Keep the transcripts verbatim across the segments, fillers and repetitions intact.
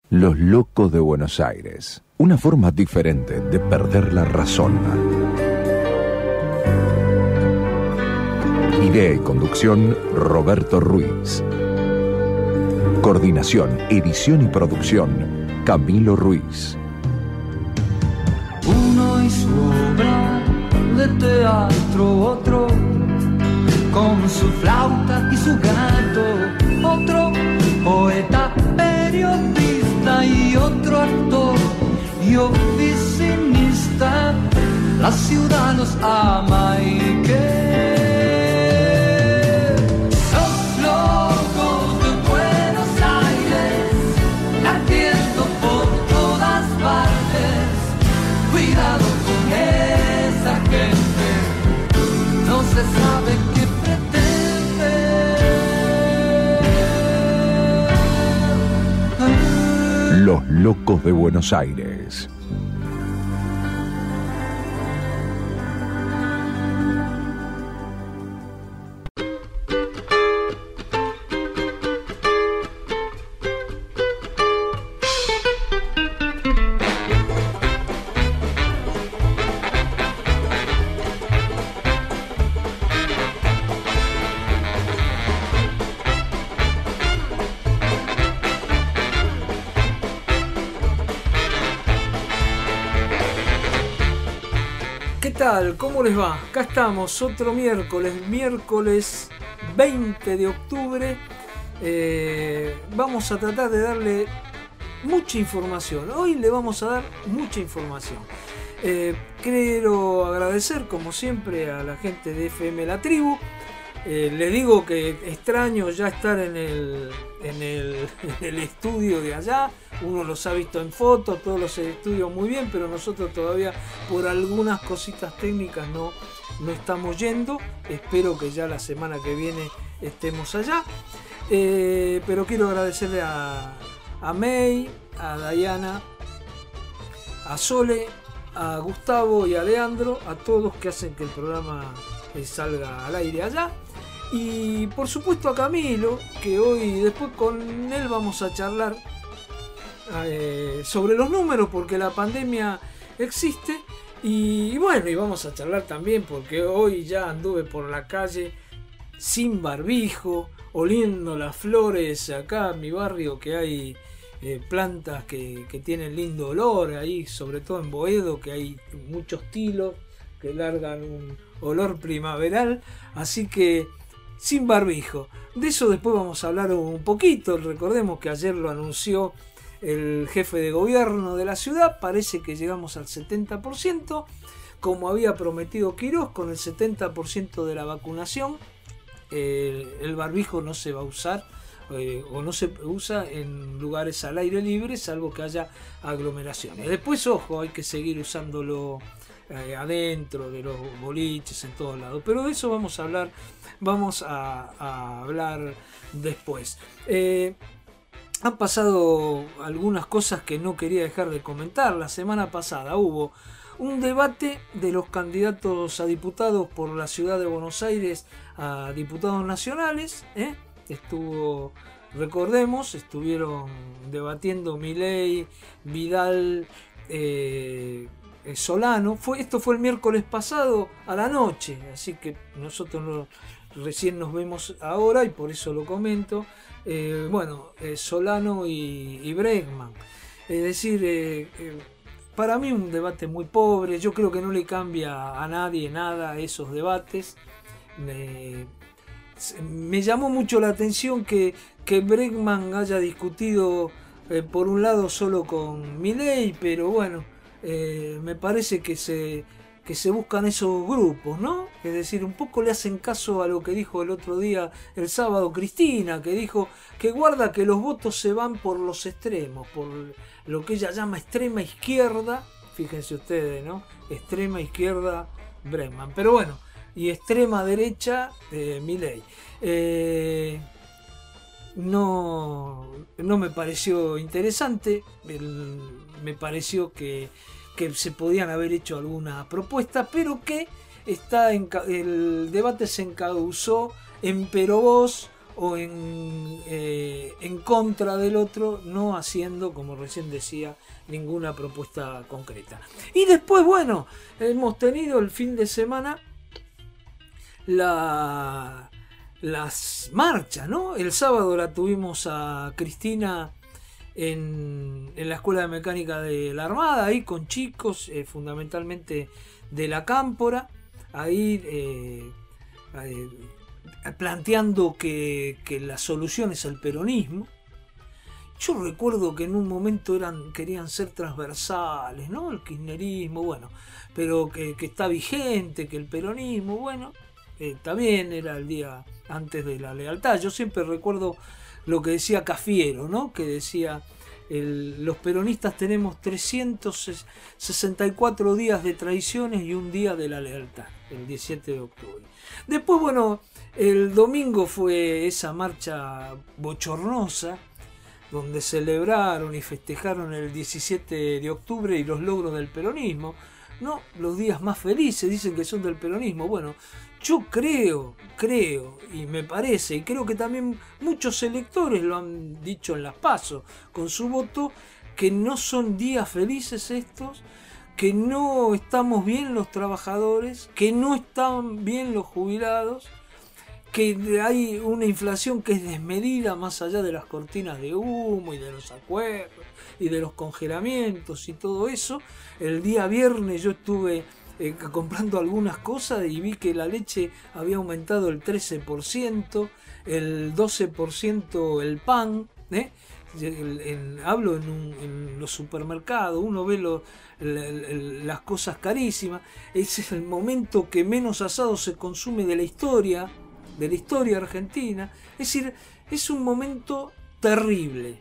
Los locos de Buenos Aires. Una forma diferente de perder la razón. Idea y conducción, Roberto Ruiz. Coordinación, edición y producción, Camilo Ruiz. Uno y su obra de teatro, otro con su flauta y su gato, otro poeta, periodista y otro actor y oficinista. La ciudad los ama y que se sabe qué pretende. Los locos de Buenos Aires. ¿Cómo les va? Acá estamos, otro miércoles, miércoles veinte de octubre. Eh, vamos a tratar de darle mucha información. Hoy le vamos a dar mucha información. Eh, quiero agradecer, como siempre, a la gente de F M La Tribu. Eh, les digo que extraño ya estar en el, en, el, en el estudio de allá. Uno los ha visto en fotos, todos los estudios muy bien, pero nosotros todavía por algunas cositas técnicas no, no estamos yendo. Espero que ya la semana que viene estemos allá. Eh, pero quiero agradecerle a, a May, a Diana, a Sole, a Gustavo y a Leandro, a todos que hacen que el programa salga al aire allá. Y por supuesto a Camilo, que hoy después con él vamos a charlar eh, sobre los números, porque la pandemia existe. Y, y bueno, y vamos a charlar también porque hoy ya anduve por la calle sin barbijo, oliendo las flores acá en mi barrio, que hay eh, plantas que, que tienen lindo olor ahí, sobre todo en Boedo, que hay muchos tilos que largan un olor primaveral, así que sin barbijo. De eso después vamos a hablar un poquito. Recordemos que ayer lo anunció el jefe de gobierno de la ciudad. Parece que llegamos al setenta por ciento, como había prometido Quirós, con el setenta por ciento de la vacunación. Eh, el barbijo no se va a usar eh, o no se usa en lugares al aire libre, salvo que haya aglomeraciones. Después, ojo, hay que seguir usándolo eh, adentro de los boliches, en todos lados. Pero de eso vamos a hablar, vamos a, a hablar después. Eh, han pasado algunas cosas que no quería dejar de comentar. La semana pasada hubo un debate de los candidatos a diputados por la ciudad de Buenos Aires a diputados nacionales. ¿eh? Estuvo, recordemos, estuvieron debatiendo Milei, Vidal, eh, Solano. Fue, esto fue el miércoles pasado a la noche, así que nosotros no, recién nos vemos ahora y por eso lo comento. Eh, bueno, eh, Solano y, y Bregman. Es decir, eh, eh, para mí un debate muy pobre. Yo creo que no le cambia a nadie nada esos debates. Me, me llamó mucho la atención que, que Bregman haya discutido eh, por un lado solo con Milei, pero bueno, eh, me parece que se, que se buscan esos grupos, ¿no? Es decir, un poco le hacen caso a lo que dijo el otro día, el sábado, Cristina, que dijo que guarda que los votos se van por los extremos, por lo que ella llama extrema izquierda. Fíjense ustedes, ¿no? Extrema izquierda, Bregman. Pero bueno, y extrema derecha, eh, Milei. Eh, no, no me pareció interesante. El, me pareció que, que se podían haber hecho alguna propuesta, pero que está en, el debate se encauzó en pero vos o en, eh, en contra del otro, no haciendo, como recién decía, ninguna propuesta concreta. Y después, bueno, hemos tenido el fin de semana la, las marchas, ¿no? El sábado la tuvimos a Cristina en, en la Escuela de Mecánica de la Armada, ahí con chicos, eh, fundamentalmente de la Cámpora, ahí eh, eh, planteando que, que la solución es el peronismo. Yo recuerdo que en un momento eran, querían ser transversales, ¿no? El kirchnerismo, bueno, pero que, que está vigente, que el peronismo, bueno, eh, también era el día antes de la lealtad. Yo siempre recuerdo lo que decía Cafiero, ¿no? Que decía, el, los peronistas tenemos trescientos sesenta y cuatro días de traiciones y un día de la lealtad, el diecisiete de octubre. Después, bueno, el domingo fue esa marcha bochornosa, donde celebraron y festejaron el diecisiete de octubre y los logros del peronismo, ¿no? Los días más felices dicen que son del peronismo. Bueno, yo creo, creo, y me parece, y creo que también muchos electores lo han dicho en las PASO con su voto, que no son días felices estos, que no estamos bien los trabajadores, que no están bien los jubilados, que hay una inflación que es desmedida más allá de las cortinas de humo y de los acuerdos y de los congelamientos y todo eso. El día viernes yo estuve eh, comprando algunas cosas y vi que la leche había aumentado el trece por ciento, el doce por ciento el pan, ¿eh? El, el, hablo en, un, en los supermercados, uno ve lo, el, el, las cosas carísimas. Ese es el momento que menos asado se consume de la historia de la historia argentina. Es decir, es un momento terrible,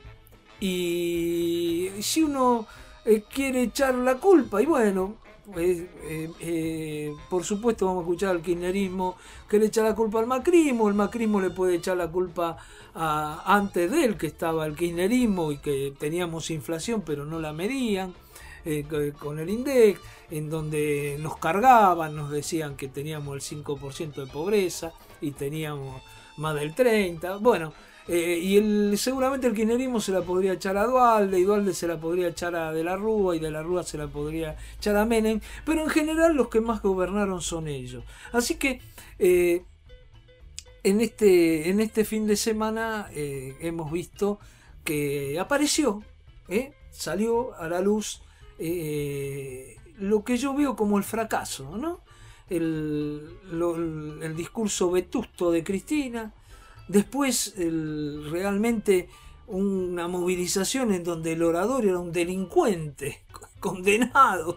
y si uno eh, quiere echar la culpa, y bueno, eh, eh, eh, por supuesto vamos a escuchar al kirchnerismo que le echa la culpa al macrismo. El macrismo le puede echar la culpa a, antes de él, que estaba el kirchnerismo y que teníamos inflación pero no la medían, eh, con el INDEC, en donde nos cargaban, nos decían que teníamos el cinco por ciento de pobreza y teníamos más del treinta por ciento. Bueno, eh, y el, seguramente el kirchnerismo se la podría echar a Duhalde, y Duhalde se la podría echar a De la Rúa, y De la Rúa se la podría echar a Menem, pero en general los que más gobernaron son ellos. Así que eh, en, este, en este fin de semana eh, hemos visto que apareció, eh, salió a la luz eh, lo que yo veo como el fracaso, ¿no? El, lo, el discurso vetusto de Cristina, después el, realmente una movilización en donde el orador era un delincuente condenado,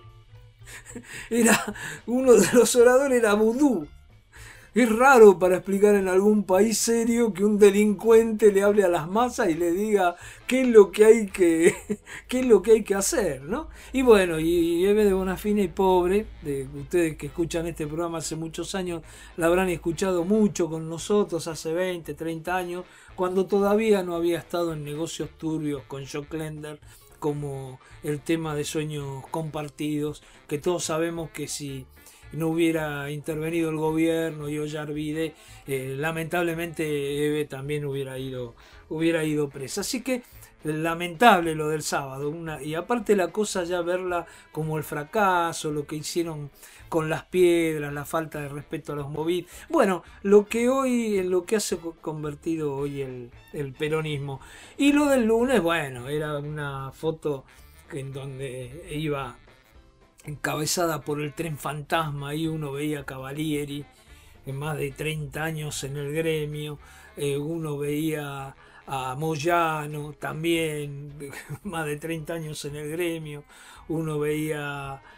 era uno de los oradores era vudú. Es raro para explicar en algún país serio que un delincuente le hable a las masas y le diga qué es lo que hay que, qué es lo que hay que hacer, ¿no? Y bueno, y Eve de Bonafina y Pobre, de ustedes que escuchan este programa hace muchos años, la habrán escuchado mucho con nosotros hace veinte, treinta años, cuando todavía no había estado en negocios turbios con Jock Lender, como el tema de sueños compartidos, que todos sabemos que si no hubiera intervenido el gobierno y Ollarvide, eh, lamentablemente Eve también hubiera ido, hubiera ido presa. Así que lamentable lo del sábado, una, y aparte la cosa ya verla como el fracaso, lo que hicieron con las piedras, la falta de respeto a los movidos. Bueno, lo que hoy, lo que hace convertido hoy el, el peronismo. Y lo del lunes, bueno, era una foto en donde iba encabezada por el tren fantasma, ahí uno veía a Cavalieri, en más de treinta años en el gremio, eh, uno veía a Moyano, también más de treinta años en el gremio, uno veía a,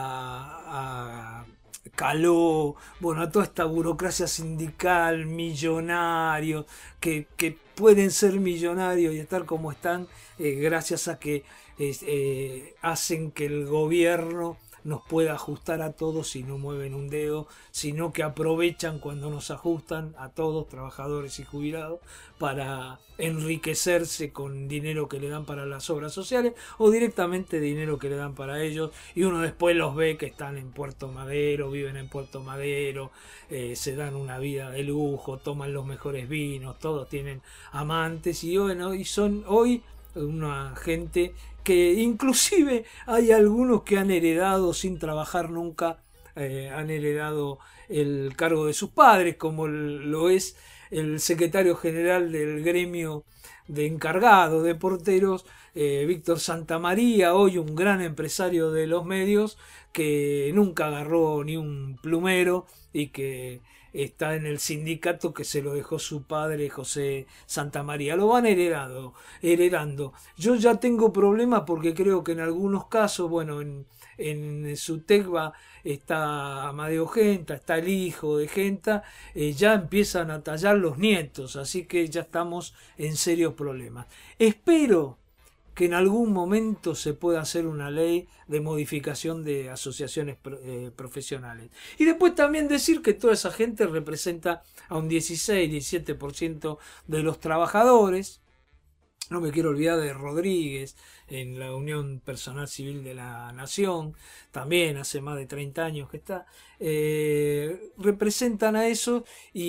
a Caló, bueno, a toda esta burocracia sindical, millonarios, que, que pueden ser millonarios y estar como están, eh, gracias a que Eh, eh, hacen que el gobierno nos pueda ajustar a todos si no mueven un dedo, sino que aprovechan cuando nos ajustan a todos, trabajadores y jubilados, para enriquecerse con dinero que le dan para las obras sociales o directamente dinero que le dan para ellos, y uno después los ve que están en Puerto Madero, viven en Puerto Madero, eh, se dan una vida de lujo, toman los mejores vinos, todos tienen amantes, y bueno, y son hoy una gente que inclusive hay algunos que han heredado sin trabajar nunca, eh, han heredado el cargo de sus padres, como lo es el secretario general del gremio de encargados de porteros, eh, Víctor Santamaría, hoy un gran empresario de los medios, que nunca agarró ni un plumero y que está en el sindicato que se lo dejó su padre José Santamaría. Lo van heredado, heredando. Yo ya tengo problemas porque creo que en algunos casos, bueno, en, en Sutecba está Amadeo Genta, está el hijo de Genta, eh, ya empiezan a tallar los nietos, así que ya estamos en serios problemas. Espero que en algún momento se pueda hacer una ley de modificación de asociaciones eh, profesionales. Y después también decir que toda esa gente representa a un dieciséis, diecisiete por ciento de los trabajadores. No me quiero olvidar de Rodríguez en la Unión Personal Civil de la Nación, también hace más de treinta años que está. Eh, representan a eso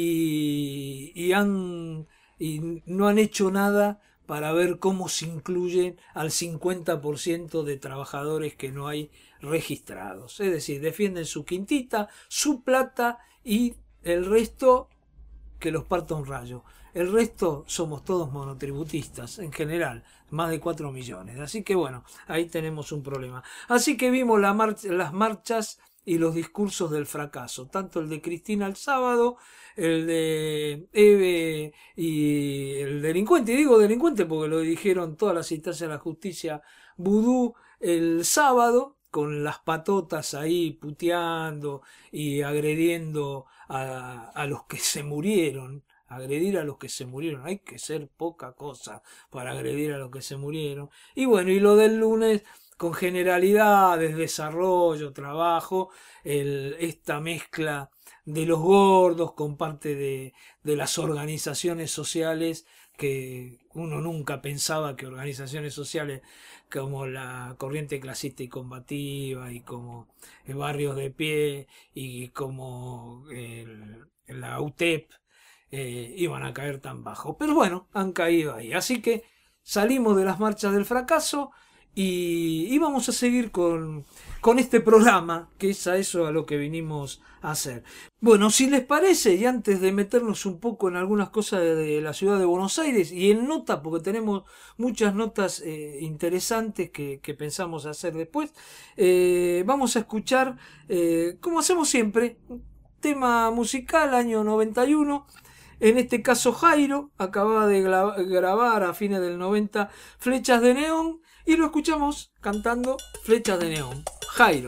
y, y, han, y no han hecho nada para ver cómo se incluyen al cincuenta por ciento de trabajadores que no hay registrados. Es decir, defienden su quintita, su plata, y el resto que los parta un rayo. El resto somos todos monotributistas en general, más de cuatro millones. Así que bueno, ahí tenemos un problema. Así que vimos la marcha, las marchas y los discursos del fracaso, tanto el de Cristina el sábado, el de Eve y el delincuente, y digo delincuente porque lo dijeron todas las instancias de la justicia vudú el sábado, con las patotas ahí puteando y agrediendo a, a los que se murieron. Agredir a los que se murieron, hay que ser poca cosa para agredir a los que se murieron. Y bueno, y lo del lunes, con generalidades, desarrollo, trabajo, el, esta mezcla de los gordos con parte de, de las organizaciones sociales, que uno nunca pensaba que organizaciones sociales como la Corriente Clasista y Combativa, y como el Barrios de Pie, y como el, la U T E P, eh, iban a caer tan bajo. Pero bueno, han caído ahí. Así que salimos de las marchas del fracaso y, y vamos a seguir con, con este programa, que es a eso a lo que vinimos a hacer. Bueno, si les parece, y antes de meternos un poco en algunas cosas de, de la ciudad de Buenos Aires y en notas, porque tenemos muchas notas eh, interesantes que, que pensamos hacer después, eh, vamos a escuchar, eh, como hacemos siempre, un tema musical, año noventa y uno. En este caso Jairo acababa de grabar a fines del noventa Flechas de Neón, y lo escuchamos cantando Flechas de Neón. Jairo.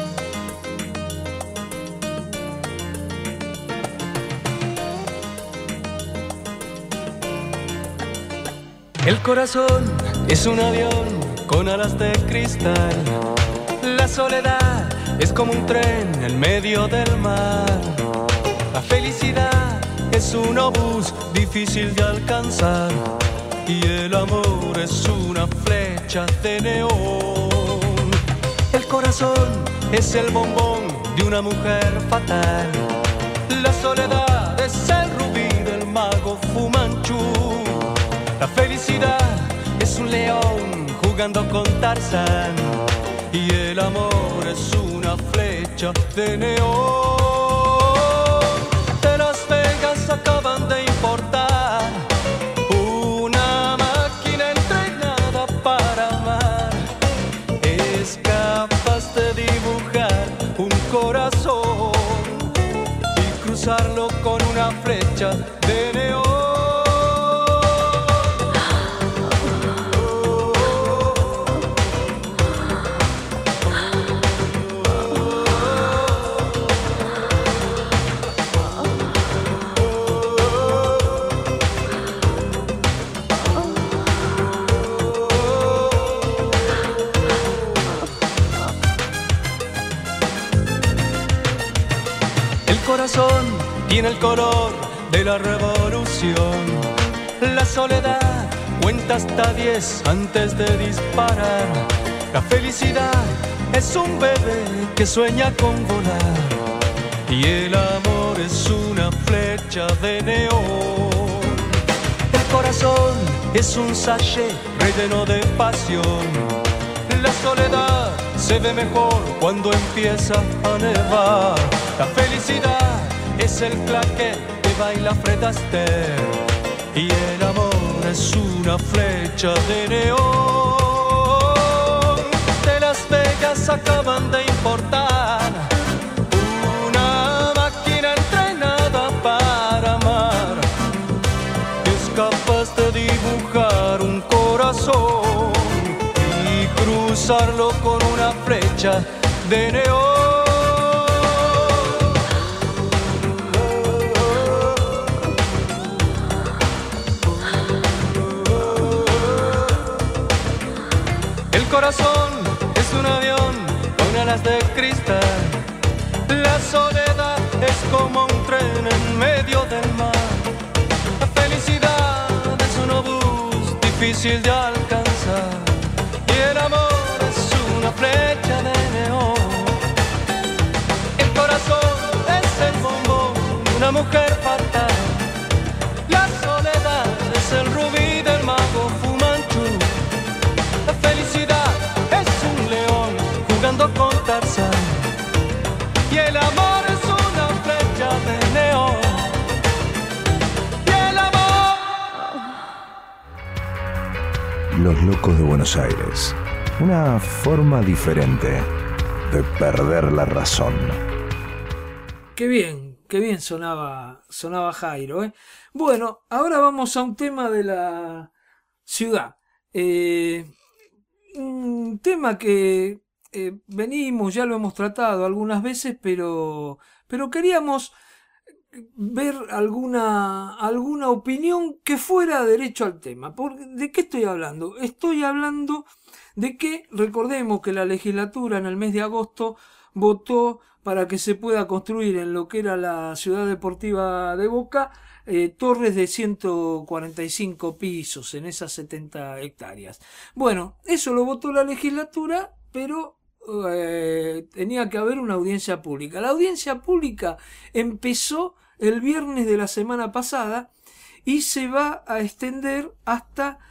El corazón es un avión con alas de cristal. La soledad es como un tren en medio del mar. La felicidad es un obús difícil de alcanzar, y el amor es una flecha de neón. El corazón es el bombón de una mujer fatal. La soledad es el rubí del mago Fu Manchú. La felicidad es un león jugando con Tarzán, y el amor es una flecha de neón. Acaban de importar una máquina entrenada para amar. Es capaz de dibujar un corazón y cruzarlo con una flecha de neón. corazón tiene el color de la revolución. La soledad cuenta hasta diez antes de disparar. La felicidad es un bebé que sueña con volar. Y el amor es una flecha de neón. El corazón es un sachet relleno de pasión. La soledad se ve mejor cuando empieza a nevar. La felicidad es el claquet que baila Fred Astaire. Y el amor es una flecha de neón. De Las Vegas acaban de importar una máquina entrenada para amar, que es capaz de dibujar un corazón y cruzarlo con una flecha de neón. El corazón es un avión con alas de cristal. La soledad es como un tren en medio del mar. La felicidad es un obús difícil de alcanzar. Y el amor es una flecha de neón. El corazón es el bombón de una mujer fatal. La soledad es el rubí del mago Fumanchu. La felicidad es un león jugando con Tarzán. Y el amor es una flecha de neón. Y el amor. Los Locos de Buenos Aires. Una forma diferente de perder la razón. Qué bien, qué bien sonaba, sonaba Jairo, ¿eh? Bueno, ahora vamos a un tema de la ciudad. Eh, un tema que eh, venimos, ya lo hemos tratado algunas veces, pero, pero queríamos ver alguna, alguna opinión que fuera derecho al tema. ¿Por, ¿De qué estoy hablando? Estoy hablando de que, recordemos que la legislatura en el mes de agosto votó para que se pueda construir en lo que era la ciudad deportiva de Boca eh, torres de ciento cuarenta y cinco pisos en esas setenta hectáreas. Bueno, eso lo votó la legislatura, pero eh, tenía que haber una audiencia pública. La audiencia pública empezó el viernes de la semana pasada y se va a extender hasta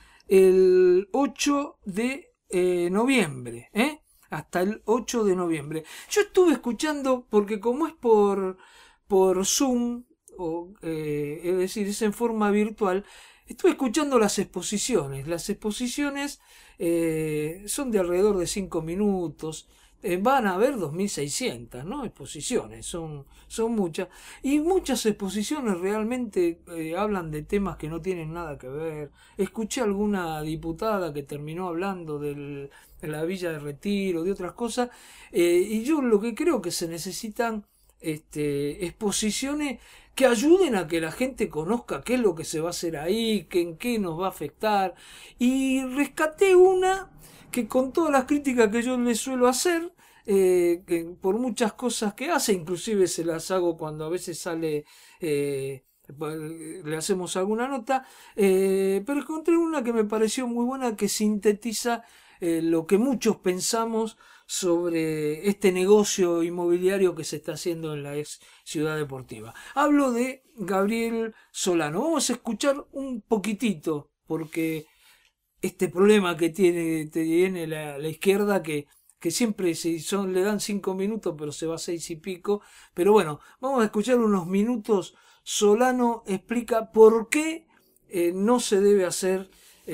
el ocho de noviembre, ¿eh? Hasta el ocho de noviembre. Yo estuve escuchando, porque como es por, por Zoom, o, eh, es decir, es en forma virtual, estuve escuchando las exposiciones. Las exposiciones eh, son de alrededor de cinco minutos. Eh, van a haber dos mil seiscientas, ¿no? Exposiciones, son, son muchas. Y muchas exposiciones realmente eh, hablan de temas que no tienen nada que ver. Escuché alguna diputada que terminó hablando del, de la Villa de Retiro, de otras cosas. Eh, y yo lo que creo que se necesitan este, exposiciones que ayuden a que la gente conozca qué es lo que se va a hacer ahí, que en qué nos va a afectar. Y rescaté una que, con todas las críticas que yo le suelo hacer, eh, que por muchas cosas que hace, inclusive se las hago cuando a veces sale, eh, le hacemos alguna nota, eh, pero encontré una que me pareció muy buena, que sintetiza eh, lo que muchos pensamos sobre este negocio inmobiliario que se está haciendo en la ex ciudad deportiva. Hablo de Gabriel Solano. Vamos a escuchar un poquitito, porque este problema que tiene, tiene la, la izquierda, que, que siempre se, son, le dan cinco minutos, pero se va a seis y pico. Pero bueno, vamos a escuchar unos minutos. Solano explica por qué eh, no se debe hacer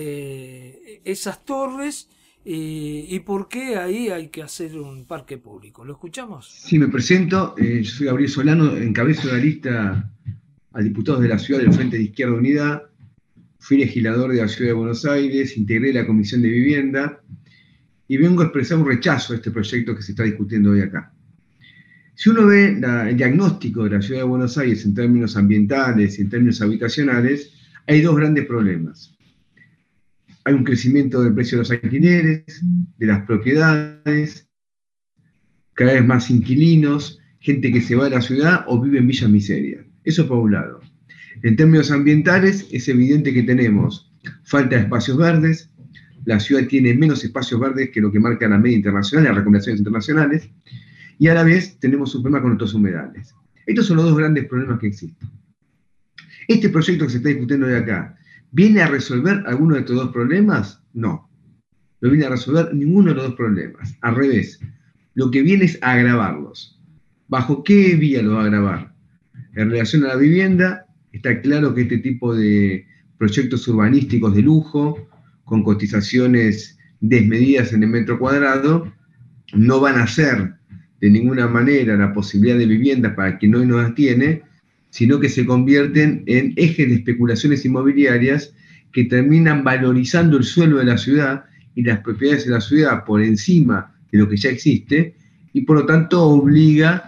eh, esas torres y, y por qué ahí hay que hacer un parque público. ¿Lo escuchamos? Sí, me presento. Eh, yo soy Gabriel Solano, encabezo la lista a diputados de la ciudad del Frente de Izquierda Unida. Fui legislador de la Ciudad de Buenos Aires, integré la Comisión de Vivienda y vengo a expresar un rechazo a este proyecto que se está discutiendo hoy acá. Si uno ve la, el diagnóstico de la Ciudad de Buenos Aires en términos ambientales y en términos habitacionales, hay dos grandes problemas. Hay un crecimiento del precio de los alquileres, de las propiedades, cada vez más inquilinos gente que se va de la ciudad o vive en villas miserias. Eso por un lado. En términos ambientales, es evidente que tenemos falta de espacios verdes, la ciudad tiene menos espacios verdes que lo que marca la media internacional, las recomendaciones internacionales, y a la vez tenemos un problema con nuestros humedales. Estos son los dos grandes problemas que existen. ¿Este proyecto que se está discutiendo de acá viene a resolver alguno de estos dos problemas? No. No viene a resolver ninguno de los dos problemas. Al revés, lo que viene es a agravarlos. ¿Bajo qué vía lo va a agravar? En relación a la vivienda, está claro que este tipo de proyectos urbanísticos de lujo, con cotizaciones desmedidas en el metro cuadrado, no van a ser de ninguna manera la posibilidad de viviendas para quien hoy no las tiene, sino que se convierten en ejes de especulaciones inmobiliarias que terminan valorizando el suelo de la ciudad y las propiedades de la ciudad por encima de lo que ya existe, y por lo tanto obliga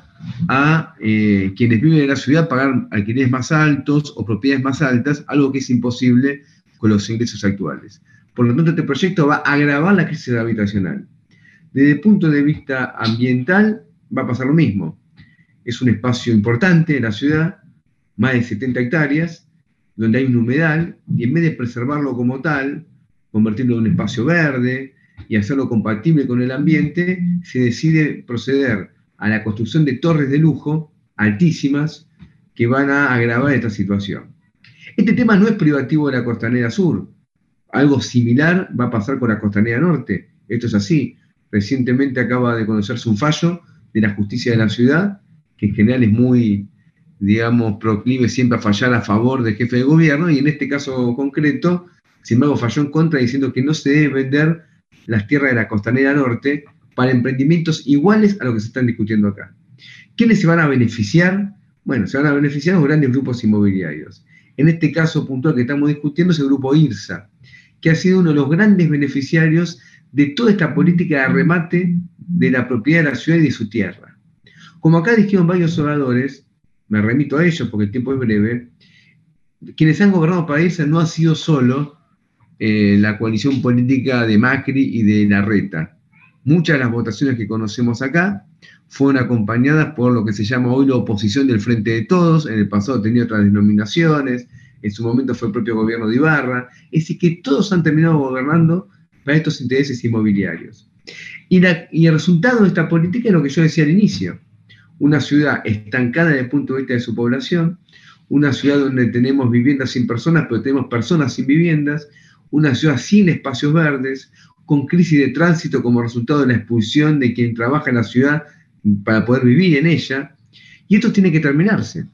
a eh, quienes viven en la ciudad a pagar alquileres más altos o propiedades más altas, algo que es imposible con los ingresos actuales. Por lo tanto, este proyecto va a agravar la crisis habitacional. Desde el punto de vista ambiental, va a pasar lo mismo. Es un espacio importante en la ciudad, más de setenta hectáreas, donde hay un humedal, y en vez de preservarlo como tal, convertirlo en un espacio verde y hacerlo compatible con el ambiente, se decide proceder a la construcción de torres de lujo altísimas que van a agravar esta situación. Este tema no es privativo de la Costanera Sur. Algo similar va a pasar con la Costanera Norte. Esto es así. Recientemente acaba de conocerse un fallo de la justicia de la ciudad, que en general es muy, digamos, proclive siempre a fallar a favor del jefe de gobierno, y en este caso concreto, sin embargo, falló en contra diciendo que no se debe vender las tierras de la Costanera Norte para emprendimientos iguales a lo que se están discutiendo acá. ¿Quiénes se van a beneficiar? Bueno, se van a beneficiar los grandes grupos inmobiliarios. En este caso puntual que estamos discutiendo es el grupo IRSA, que ha sido uno de los grandes beneficiarios de toda esta política de remate de la propiedad de la ciudad y de su tierra. Como acá dijeron varios oradores, me remito a ellos porque el tiempo es breve, quienes han gobernado para IRSA no ha sido solo eh, la coalición política de Macri y de Larreta. Muchas de las votaciones que conocemos acá fueron acompañadas por lo que se llama hoy la oposición del Frente de Todos. En el pasado tenía otras denominaciones, en su momento fue el propio gobierno de Ibarra. Es decir, que todos han terminado gobernando para estos intereses inmobiliarios. Y, la, y el resultado de esta política es lo que yo decía al inicio. Una ciudad estancada desde el punto de vista de su población, una ciudad donde tenemos viviendas sin personas, pero tenemos personas sin viviendas, una ciudad sin espacios verdes, con crisis de tránsito como resultado de la expulsión de quien trabaja en la ciudad para poder vivir en ella, y esto tiene que terminarse.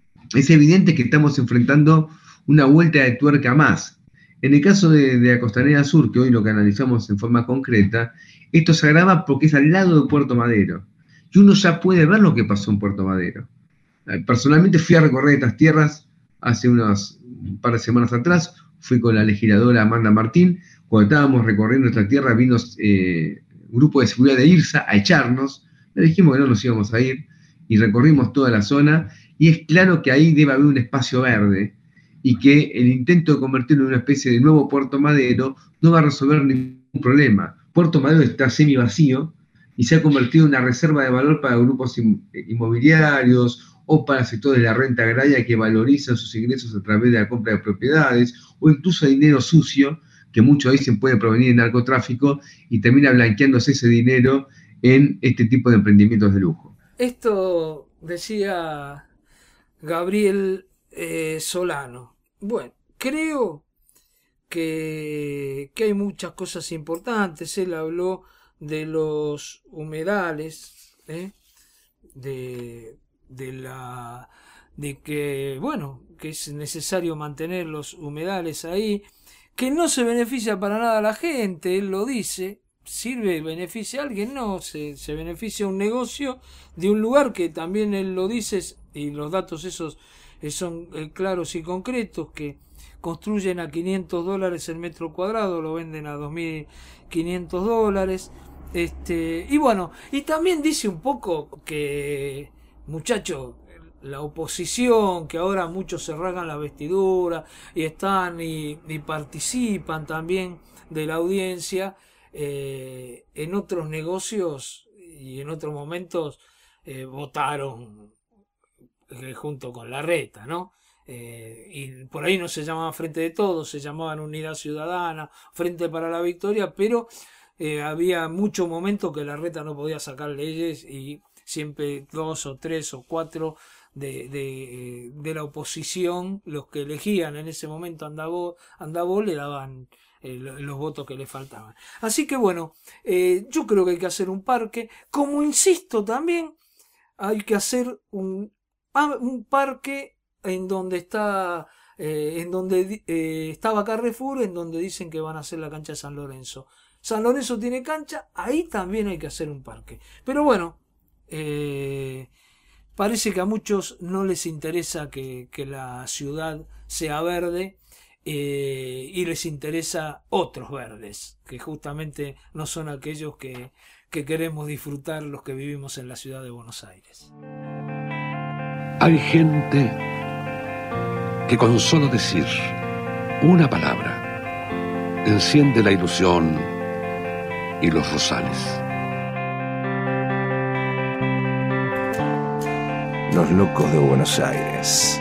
Es evidente que estamos enfrentando una vuelta de tuerca más. En el caso de, de la Costanera Sur, que hoy lo que analizamos en forma concreta, esto se agrava porque es al lado de Puerto Madero, y uno ya puede ver lo que pasó en Puerto Madero. Personalmente fui a recorrer estas tierras hace unas un par de semanas atrás, fui con la legisladora Amanda Martín. Cuando estábamos recorriendo esta tierra, vino eh, un grupo de seguridad de IRSA a echarnos. Le dijimos que no nos íbamos a ir y recorrimos toda la zona. Y es claro que ahí debe haber un espacio verde y que el intento de convertirlo en una especie de nuevo Puerto Madero no va a resolver ningún problema. Puerto Madero está semi vacío y se ha convertido en una reserva de valor para grupos inmobiliarios o para sectores de la renta agraria que valorizan sus ingresos a través de la compra de propiedades, o incluso dinero sucio, que muchos dicen puede provenir del narcotráfico y termina blanqueándose ese dinero en este tipo de emprendimientos de lujo. Esto decía Gabriel eh, Solano. Bueno, creo que, que hay muchas cosas importantes. Él habló de los humedales, ¿eh? de, de la de que, bueno, que es necesario mantener los humedales ahí, que no se beneficia para nada a la gente, él lo dice, sirve, beneficia a alguien, no, se, se beneficia a un negocio de un lugar que también él lo dice, y los datos esos son claros y concretos, que construyen a quinientos dólares el metro cuadrado, lo venden a dos mil quinientos dólares, este, y bueno, y también dice un poco que, muchacho, la oposición, que ahora muchos se rasgan la vestidura y están y, y participan también de la audiencia, eh, en otros negocios y en otros momentos eh, votaron eh, junto con Larreta, ¿no? Eh, y por ahí no se llamaba Frente de Todos, se llamaban Unidad Ciudadana, Frente para la Victoria, pero eh, había muchos momentos que Larreta no podía sacar leyes y siempre dos o tres o cuatro de, de, de la oposición, los que elegían en ese momento Andabó, Andabó le daban eh, los votos que le faltaban. Así que bueno, eh, yo creo que hay que hacer un parque, como insisto también, hay que hacer un, un parque en donde está eh, en donde eh, estaba Carrefour, en donde dicen que van a hacer la cancha de San Lorenzo. San Lorenzo tiene cancha, ahí también hay que hacer un parque. Pero bueno, eh, parece que a muchos no les interesa que, que la ciudad sea verde eh, y les interesa otros verdes, que justamente no son aquellos que, que queremos disfrutar los que vivimos en la ciudad de Buenos Aires. Hay gente que con solo decir una palabra enciende la ilusión y los rosales. Los locos de Buenos Aires.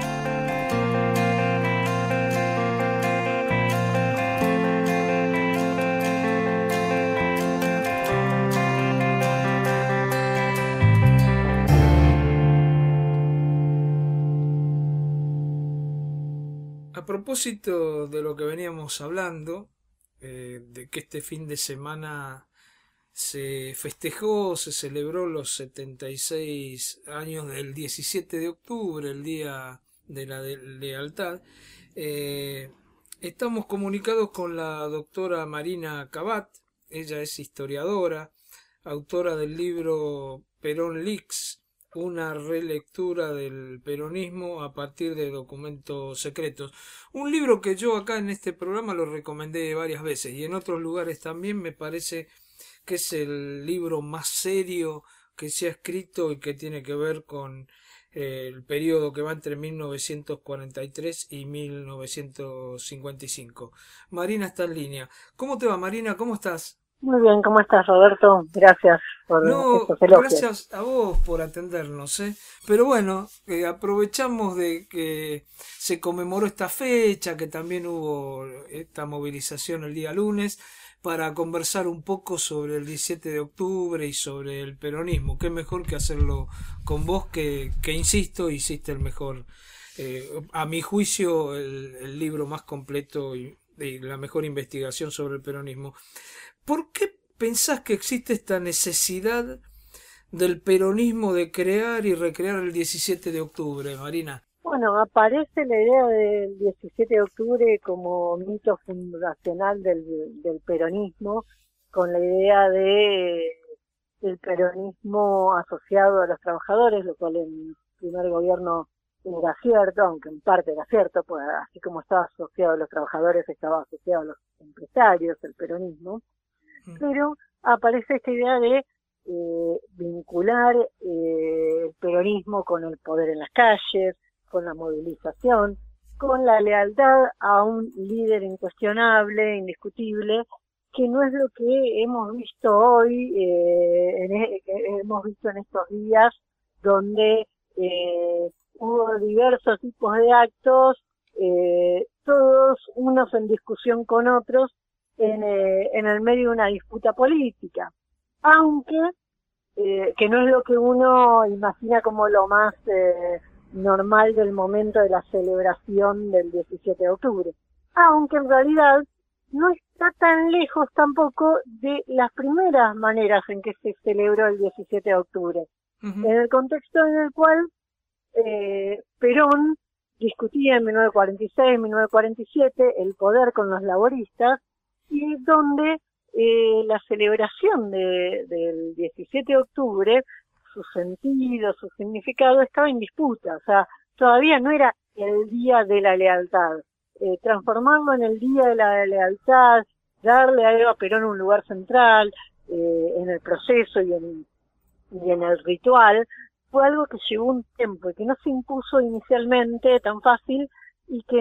A propósito de lo que veníamos hablando, eh, de que este fin de semana se festejó, se celebró los setenta y seis años del diecisiete de octubre, el Día de la de Lealtad, eh, estamos comunicados con la doctora Marina Cabat. Ella es historiadora, autora del libro Perón Leaks, una relectura del peronismo a partir de documentos secretos. Un libro que yo acá en este programa lo recomendé varias veces y en otros lugares también. Me parece que es el libro más serio que se ha escrito y que tiene que ver con eh, el periodo que va entre mil novecientos cuarenta y tres y mil novecientos cincuenta y cinco. Marina está en línea. ¿Cómo te va, Marina? ¿Cómo estás? Muy bien, ¿cómo estás, Roberto? Gracias por no, estos elogios. Gracias a vos por atendernos, ¿eh? Pero bueno, eh, aprovechamos de que se conmemoró esta fecha, que también hubo esta movilización el día lunes, para conversar un poco sobre el diecisiete de octubre y sobre el peronismo. Qué mejor que hacerlo con vos, que, que insisto, hiciste el mejor, eh, a mi juicio, el, el libro más completo y, y la mejor investigación sobre el peronismo. ¿Por qué pensás que existe esta necesidad del peronismo de crear y recrear el diecisiete de octubre, Marina? Bueno, aparece la idea del diecisiete de octubre como mito fundacional del, del peronismo, con la idea de el peronismo asociado a los trabajadores, lo cual en el primer gobierno era cierto, aunque en parte era cierto, pues así como estaba asociado a los trabajadores, estaba asociado a los empresarios, el peronismo. Pero aparece esta idea de eh, vincular eh, el peronismo con el poder en las calles, con la movilización, con la lealtad a un líder incuestionable, indiscutible, que no es lo que hemos visto hoy, eh, en, hemos visto en estos días, donde eh, hubo diversos tipos de actos, eh, todos unos en discusión con otros, En, eh, en el medio de una disputa política, aunque eh, que no es lo que uno imagina como lo más eh, normal del momento de la celebración del diecisiete de octubre, aunque en realidad no está tan lejos tampoco de las primeras maneras en que se celebró el diecisiete de octubre, uh-huh. en el contexto en el cual eh, Perón discutía en mil novecientos cuarenta y seis, mil novecientos cuarenta y siete el poder con los laboristas, y donde eh, la celebración de, del diecisiete de octubre, su sentido, su significado estaba en disputa. O sea, todavía no era el Día de la Lealtad. Eh, transformarlo en el Día de la Lealtad, darle a Eva Perón un lugar central eh, en el proceso y en, y en el ritual, fue algo que llevó un tiempo y que no se impuso inicialmente tan fácil, y que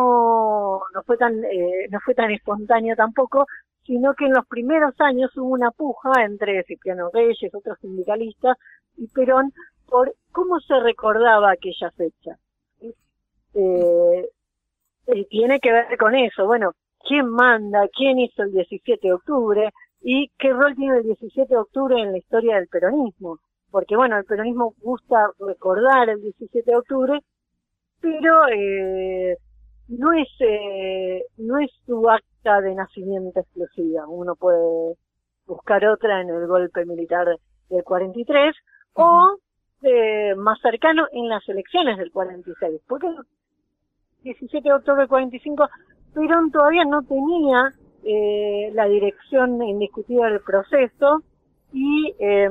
no no fue tan eh, no fue tan espontáneo tampoco, sino que en los primeros años hubo una puja entre Cipriano Reyes, otros sindicalistas, y Perón por cómo se recordaba aquella fecha. Eh, eh, tiene que ver con eso, bueno, quién manda, quién hizo el diecisiete de octubre y qué rol tiene el diecisiete de octubre en la historia del peronismo, porque bueno, el peronismo gusta recordar el diecisiete de octubre, pero eh, no es eh, no es su acta de nacimiento exclusiva. Uno puede buscar otra en el golpe militar del cuarenta y tres, uh-huh. o eh, más cercano en las elecciones del cuarenta y seis, porque el diecisiete de octubre del cuarenta y cinco Perón todavía no tenía eh, la dirección indiscutida del proceso y eh,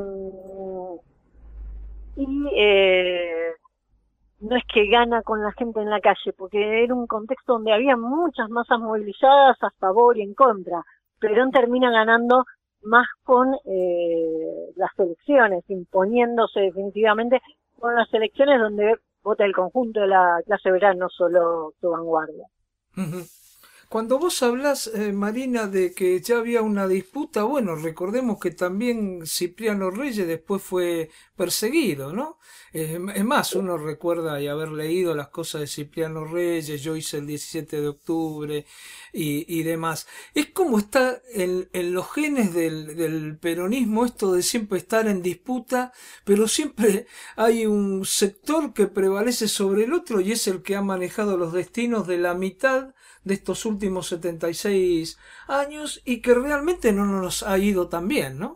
y eh, no es que gana con la gente en la calle, porque era un contexto donde había muchas masas movilizadas a favor y en contra. Perón termina ganando más con eh, las elecciones, imponiéndose definitivamente con las elecciones donde vota el conjunto de la clase obrera, no solo su vanguardia. Uh-huh. Cuando vos hablás, eh, Marina, de que ya había una disputa, bueno, recordemos que también Cipriano Reyes después fue perseguido, ¿no? Eh, es más, uno recuerda y haber leído las cosas de Cipriano Reyes, yo hice el diecisiete de octubre y, y demás. Es como está en, en los genes del, del peronismo esto de siempre estar en disputa, pero siempre hay un sector que prevalece sobre el otro y es el que ha manejado los destinos de la mitad de estos últimos setenta y seis años y que realmente no nos ha ido tan bien, ¿no?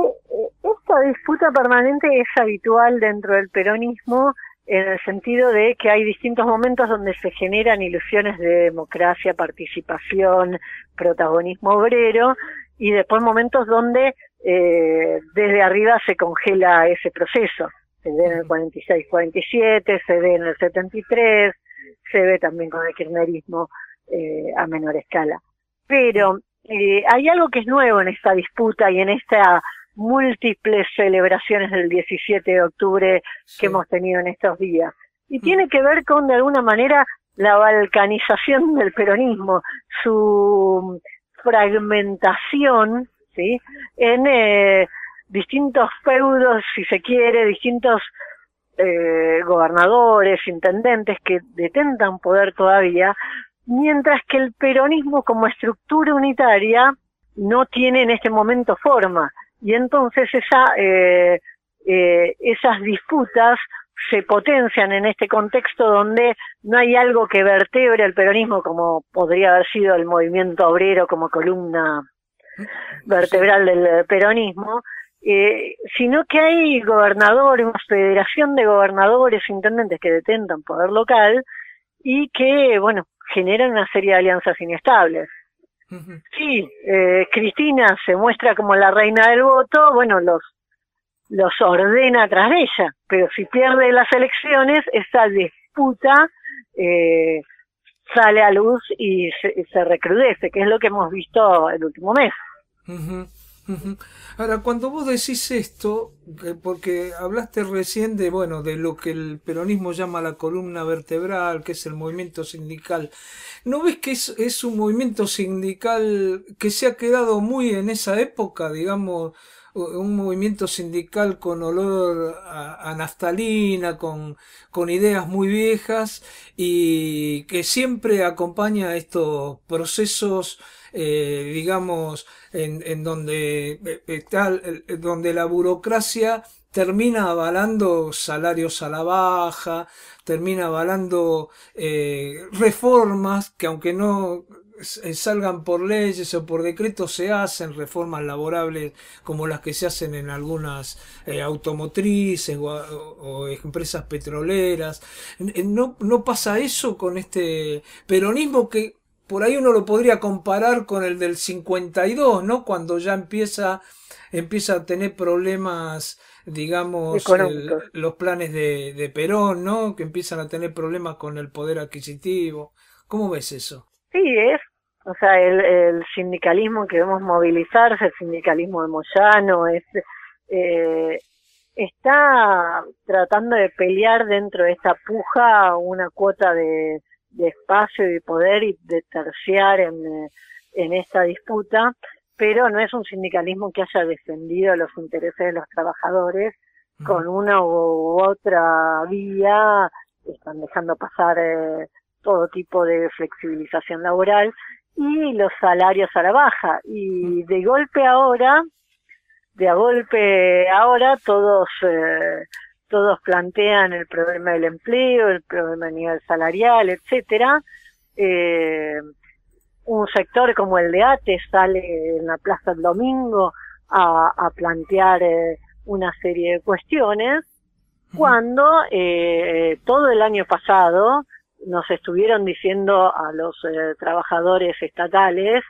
Esta disputa permanente es habitual dentro del peronismo en el sentido de que hay distintos momentos donde se generan ilusiones de democracia, participación, protagonismo obrero y después momentos donde eh, desde arriba se congela ese proceso. Se ve en el cuarenta y seis cuarenta y siete, se ve en el setenta y tres, se ve también con el kirchnerismo Eh, a menor escala. Pero eh, hay algo que es nuevo en esta disputa y en estas múltiples celebraciones del diecisiete de octubre sí. que hemos tenido en estos días. Y mm. tiene que ver con, de alguna manera, la balcanización del peronismo, su fragmentación, ¿sí? en eh, distintos feudos, si se quiere, distintos eh, gobernadores, intendentes que detentan poder todavía, mientras que el peronismo como estructura unitaria no tiene en este momento forma, y entonces esa eh, eh, esas disputas se potencian en este contexto donde no hay algo que vertebre el peronismo como podría haber sido el movimiento obrero como columna vertebral del peronismo, eh, sino que hay gobernadores, una federación de gobernadores, intendentes que detentan poder local y que, bueno, generan una serie de alianzas inestables. Uh-huh. Sí, eh, Cristina se muestra como la reina del voto, bueno, los los ordena tras de ella, pero si pierde las elecciones, esa disputa eh, sale a luz y se, se recrudece, que es lo que hemos visto el último mes. Uh-huh. Uh-huh. Ahora, cuando vos decís esto, porque hablaste recién de, bueno, de lo que el peronismo llama la columna vertebral, que es el movimiento sindical, ¿no ves que es, es un movimiento sindical que se ha quedado muy en esa época, digamos, un movimiento sindical con olor a, a naftalina, con, con ideas muy viejas y que siempre acompaña estos procesos Eh, digamos, en, en donde está, donde la burocracia termina avalando salarios a la baja, termina avalando eh, reformas que aunque no salgan por leyes o por decretos se hacen, reformas laborables como las que se hacen en algunas eh, automotrices o, o, o empresas petroleras. ¿No, no pasa eso con este peronismo que por ahí uno lo podría comparar con el del cincuenta y dos, ¿no? Cuando ya empieza empieza a tener problemas, digamos, el, los planes de, de Perón, ¿no? Que empiezan a tener problemas con el poder adquisitivo. ¿Cómo ves eso? Sí, es, o sea, el, el sindicalismo que vemos movilizarse, el sindicalismo de Moyano, es, eh, está tratando de pelear dentro de esta puja una cuota de de espacio y de poder y de terciar en, en esta disputa, pero no es un sindicalismo que haya defendido los intereses de los trabajadores, con una u otra vía están dejando pasar eh, todo tipo de flexibilización laboral y los salarios a la baja. Y de golpe ahora, de a golpe ahora, todos eh, todos plantean el problema del empleo, el problema del nivel salarial, etcétera. Eh, un sector como el de ATE sale en la Plaza del Domingo a, a plantear eh, una serie de cuestiones, cuando eh, todo el año pasado nos estuvieron diciendo a los eh, trabajadores estatales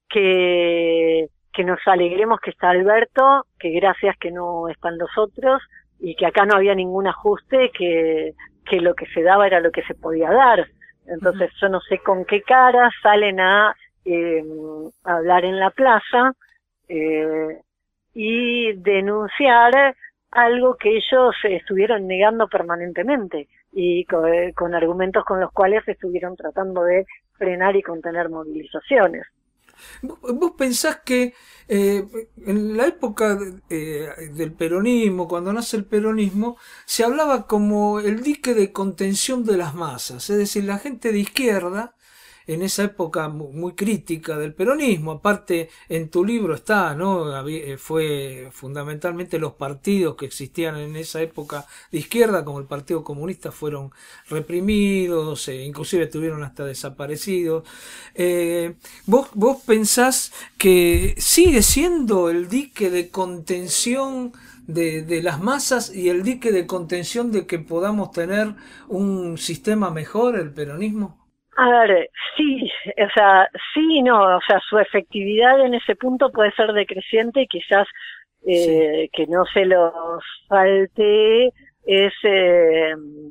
que, que nos alegremos que está Alberto, que gracias que no están los otros, y que acá no había ningún ajuste, que, que lo que se daba era lo que se podía dar. Entonces yo no sé con qué cara salen a eh, hablar en la plaza eh, y denunciar algo que ellos estuvieron negando permanentemente y con, con argumentos con los cuales estuvieron tratando de frenar y contener movilizaciones. ¿Vos pensás que eh, en la época eh, del peronismo, cuando nace el peronismo, se hablaba como el dique de contención de las masas? Es decir, la gente de izquierda, en esa época muy crítica del peronismo, aparte en tu libro está, ¿no? Fue fundamentalmente los partidos que existían en esa época de izquierda, como el Partido Comunista, fueron reprimidos, eh, inclusive estuvieron hasta desaparecidos. Eh, ¿vos, vos pensás que sigue siendo el dique de contención de, de las masas y el dique de contención de que podamos tener un sistema mejor, el peronismo? A ver, sí, o sea, sí y no, o sea, su efectividad en ese punto puede ser decreciente y quizás eh, sí. que no se los falte es, eh,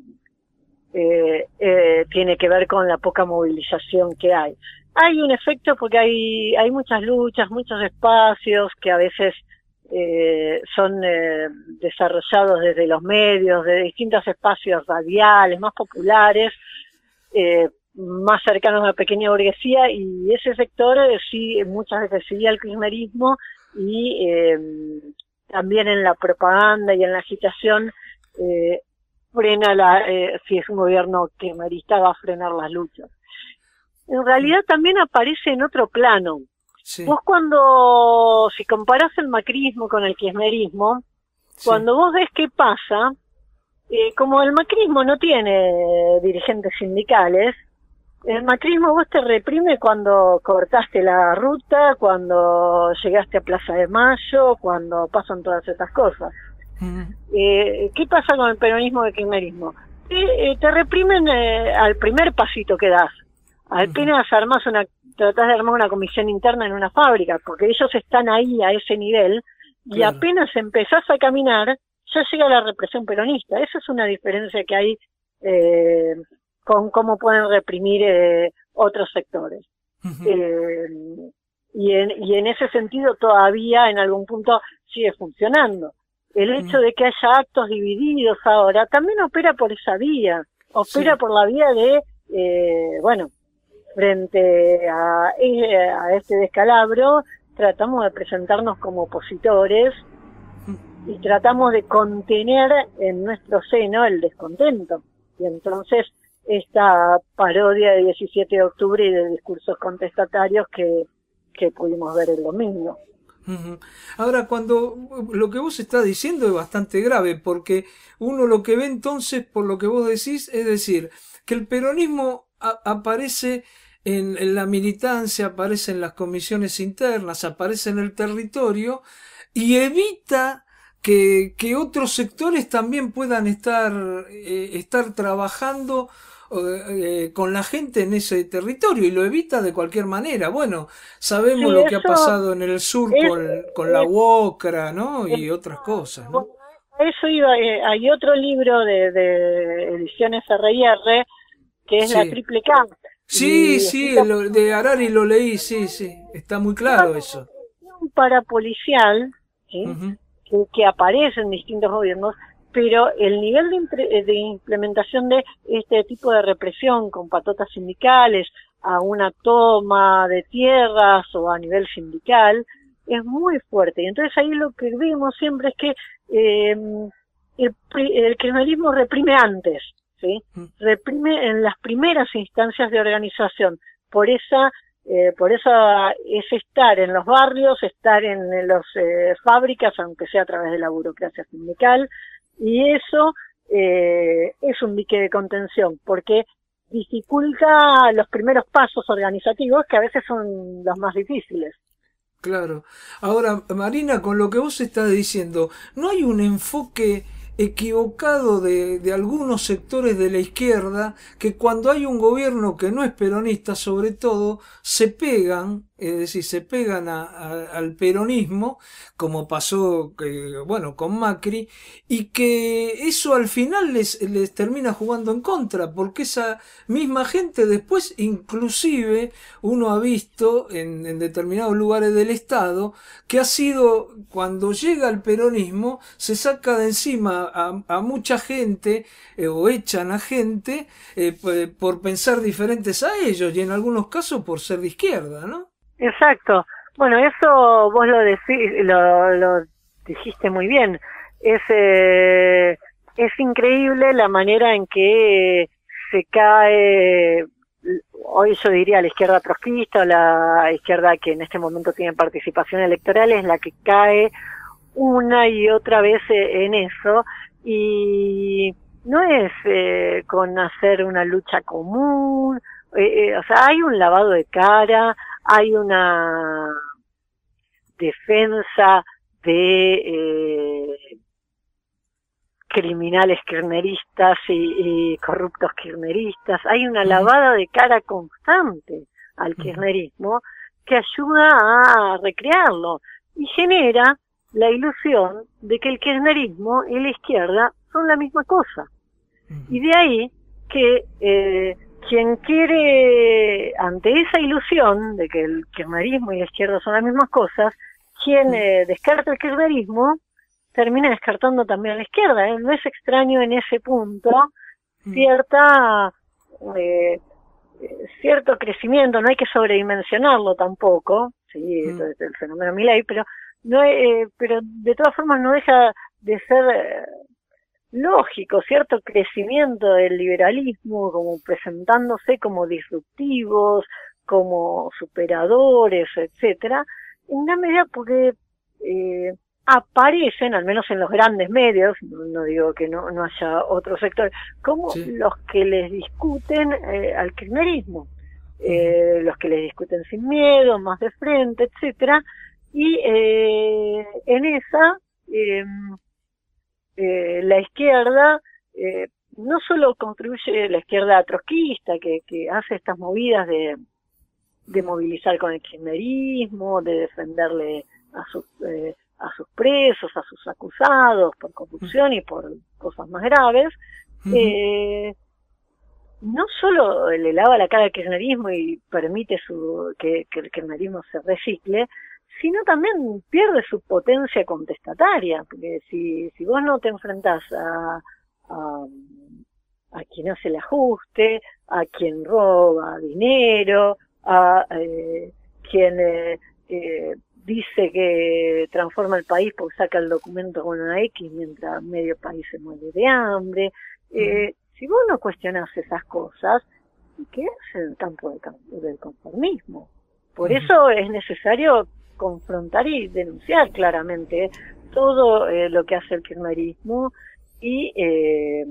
eh, eh, tiene que ver con la poca movilización que hay. Hay un efecto porque hay, hay muchas luchas, muchos espacios que a veces eh, son eh, desarrollados desde los medios, de distintos espacios radiales, más populares, eh, más cercanos a la pequeña burguesía, y ese sector eh, sí muchas veces seguía el kirchnerismo y eh, también en la propaganda y en la agitación eh, frena la, eh, si es un gobierno kirchnerista va a frenar las luchas. En realidad también aparece en otro plano. Sí. Vos cuando, si comparás el macrismo con el kirchnerismo, sí. cuando vos ves qué pasa, eh, como el macrismo no tiene dirigentes sindicales, el macrismo vos te reprime cuando cortaste la ruta, cuando llegaste a Plaza de Mayo, cuando pasan todas estas cosas. Mm. Eh, ¿Qué pasa con el peronismo y el kirchnerismo? Eh, eh, te reprimen eh, al primer pasito que das. Apenas mm. armás una, tratás de armar una comisión interna en una fábrica, porque ellos están ahí a ese nivel, y claro. apenas empezás a caminar, ya llega la represión peronista. Esa es una diferencia que hay eh, con cómo pueden reprimir eh, otros sectores. Uh-huh. eh, y, en, y en ese sentido todavía en algún punto sigue funcionando. El uh-huh. hecho de que haya actos divididos ahora también opera por esa vía, opera sí. por la vía de, eh, bueno, frente a, a este descalabro, tratamos de presentarnos como opositores uh-huh. y tratamos de contener en nuestro seno el descontento. Y entonces esta parodia de diecisiete de octubre y de discursos contestatarios que, que pudimos ver el domingo. Uh-huh. Ahora, cuando lo que vos estás diciendo es bastante grave, porque uno lo que ve entonces, por lo que vos decís, es decir, que el peronismo a- aparece en, en la militancia, aparece en las comisiones internas, aparece en el territorio y evita que, que otros sectores también puedan estar, eh, estar trabajando Eh, con la gente en ese territorio, y lo evita de cualquier manera. Bueno, sabemos sí, lo que ha pasado en el sur es, con, con es, la UOCRA, ¿no? Y es, otras cosas, ¿no? Eso iba, eh, hay otro libro de, de Ediciones R I R que es sí. la Triple K. Sí, sí, lo, de Harari lo leí, sí, sí, está muy claro eso. Un parapolicial, ¿sí? uh-huh. que, que aparece en distintos gobiernos, pero el nivel de, impre- de implementación de este tipo de represión con patotas sindicales a una toma de tierras o a nivel sindical es muy fuerte. Y entonces ahí lo que vemos siempre es que eh, el, el kirchnerismo reprime antes, ¿sí? Reprime en las primeras instancias de organización. Por esa, eh, por eso es estar en los barrios, estar en las eh, fábricas, aunque sea a través de la burocracia sindical, y eso eh, es un dique de contención, porque dificulta los primeros pasos organizativos, que a veces son los más difíciles. Claro. Ahora, Marina, con lo que vos estás diciendo, ¿no hay un enfoque equivocado de, de algunos sectores de la izquierda que cuando hay un gobierno que no es peronista, sobre todo, se pegan, es decir, se pegan a, a, al peronismo, como pasó, que, bueno, con Macri, y que eso al final les, les termina jugando en contra, porque esa misma gente después, inclusive, uno ha visto en, en determinados lugares del Estado, que ha sido, cuando llega el peronismo, se saca de encima a, a mucha gente, eh, o echan a gente, eh, por pensar diferentes a ellos, y en algunos casos por ser de izquierda, ¿no? Exacto. Bueno, eso vos lo decís, lo, lo dijiste muy bien. Es, eh, es increíble la manera en que se cae, hoy yo diría la izquierda trotskista, o la izquierda que en este momento tiene participación electoral, es la que cae una y otra vez en eso, y no es eh, con hacer una lucha común, eh, eh, o sea, hay un lavado de cara, hay una defensa de eh, criminales kirchneristas y, y corruptos kirchneristas, hay una lavada de cara constante al kirchnerismo que ayuda a recrearlo y genera la ilusión de que el kirchnerismo y la izquierda son la misma cosa. Y de ahí que eh, quien quiere, ante esa ilusión de que el kirchnerismo y la izquierda son las mismas cosas, quien eh, descarta el kirchnerismo termina descartando también a la izquierda. ¿eh? No es extraño en ese punto cierta eh, cierto crecimiento, no hay que sobredimensionarlo tampoco, sí, mm. el, el fenómeno Milei, pero no eh, pero de todas formas no deja de ser eh, lógico, cierto crecimiento del liberalismo, como presentándose como disruptivos, como superadores, etcétera, en una medida porque eh, aparecen, al menos en los grandes medios, no, no digo que no, no haya otro sector, como sí. los que les discuten eh, al kirchnerismo, eh, los que les discuten sin miedo, más de frente, etcétera, y eh, en esa eh, Eh, la izquierda eh, no solo contribuye, la izquierda trotskista que, que hace estas movidas de, de movilizar con el kirchnerismo, de defenderle a sus, eh, a sus presos, a sus acusados por corrupción y por cosas más graves, eh, no solo le lava la cara al kirchnerismo y permite su, que, que el kirchnerismo se recicle, sino también pierde su potencia contestataria, porque si, si vos no te enfrentás a, a, a quien hace el ajuste, a quien roba dinero, a eh, quien eh, eh, dice que transforma el país porque saca el documento con una X mientras medio país se muere de hambre, eh, si vos no cuestionás esas cosas, quedás en el campo del, del conformismo. Por uh-huh. eso es necesario confrontar y denunciar claramente todo eh, lo que hace el kirchnerismo y eh,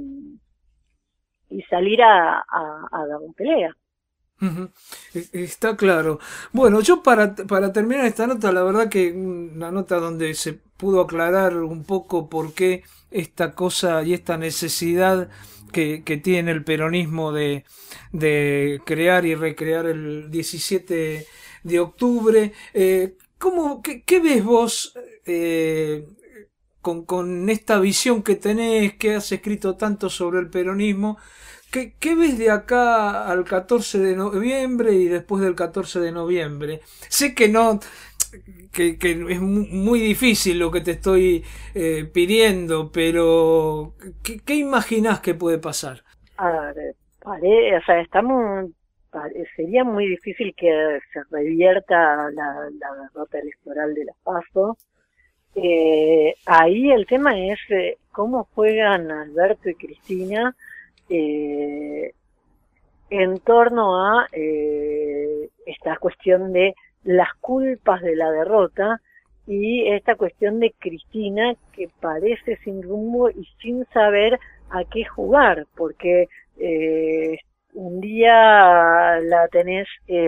y salir a, a, a dar una pelea. Uh-huh. Está claro. Bueno, yo para, para terminar esta nota, la verdad que una nota donde se pudo aclarar un poco por qué esta cosa y esta necesidad que, que tiene el peronismo de, de crear y recrear el diecisiete de octubre. Eh, ¿Cómo, qué, qué ves vos eh, con, con esta visión que tenés, que has escrito tanto sobre el peronismo? ¿Qué, qué ves de acá al catorce de noviembre y después del catorce de noviembre? Sé que no, que, que es muy difícil lo que te estoy eh, pidiendo, pero ¿qué, qué imaginás que puede pasar? A ver, pare, o sea, estamos... sería muy difícil que se revierta la, la derrota electoral de la PASO, eh, ahí el tema es eh, cómo juegan Alberto y Cristina eh, en torno a eh, esta cuestión de las culpas de la derrota y esta cuestión de Cristina que parece sin rumbo y sin saber a qué jugar, porque eh, un día la tenés, eh,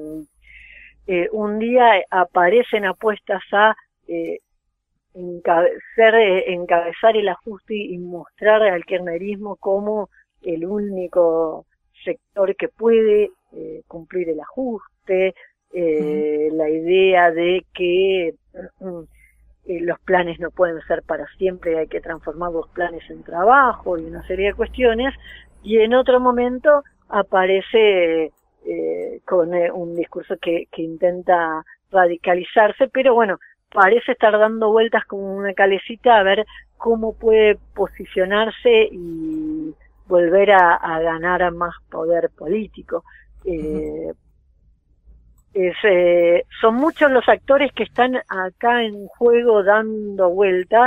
eh, un día aparecen apuestas a eh, encabe ser, eh, encabezar el ajuste y mostrar al kirchnerismo como el único sector que puede eh, cumplir el ajuste, eh, uh-huh. la idea de que uh, eh, los planes no pueden ser para siempre, hay que transformar los planes en trabajo y una serie de cuestiones, y en otro momento aparece eh, con eh, un discurso que, que intenta radicalizarse, pero bueno, parece estar dando vueltas como una calecita a ver cómo puede posicionarse y volver a, a ganar más poder político. Eh, uh-huh. es, eh, son muchos los actores que están acá en juego dando vueltas.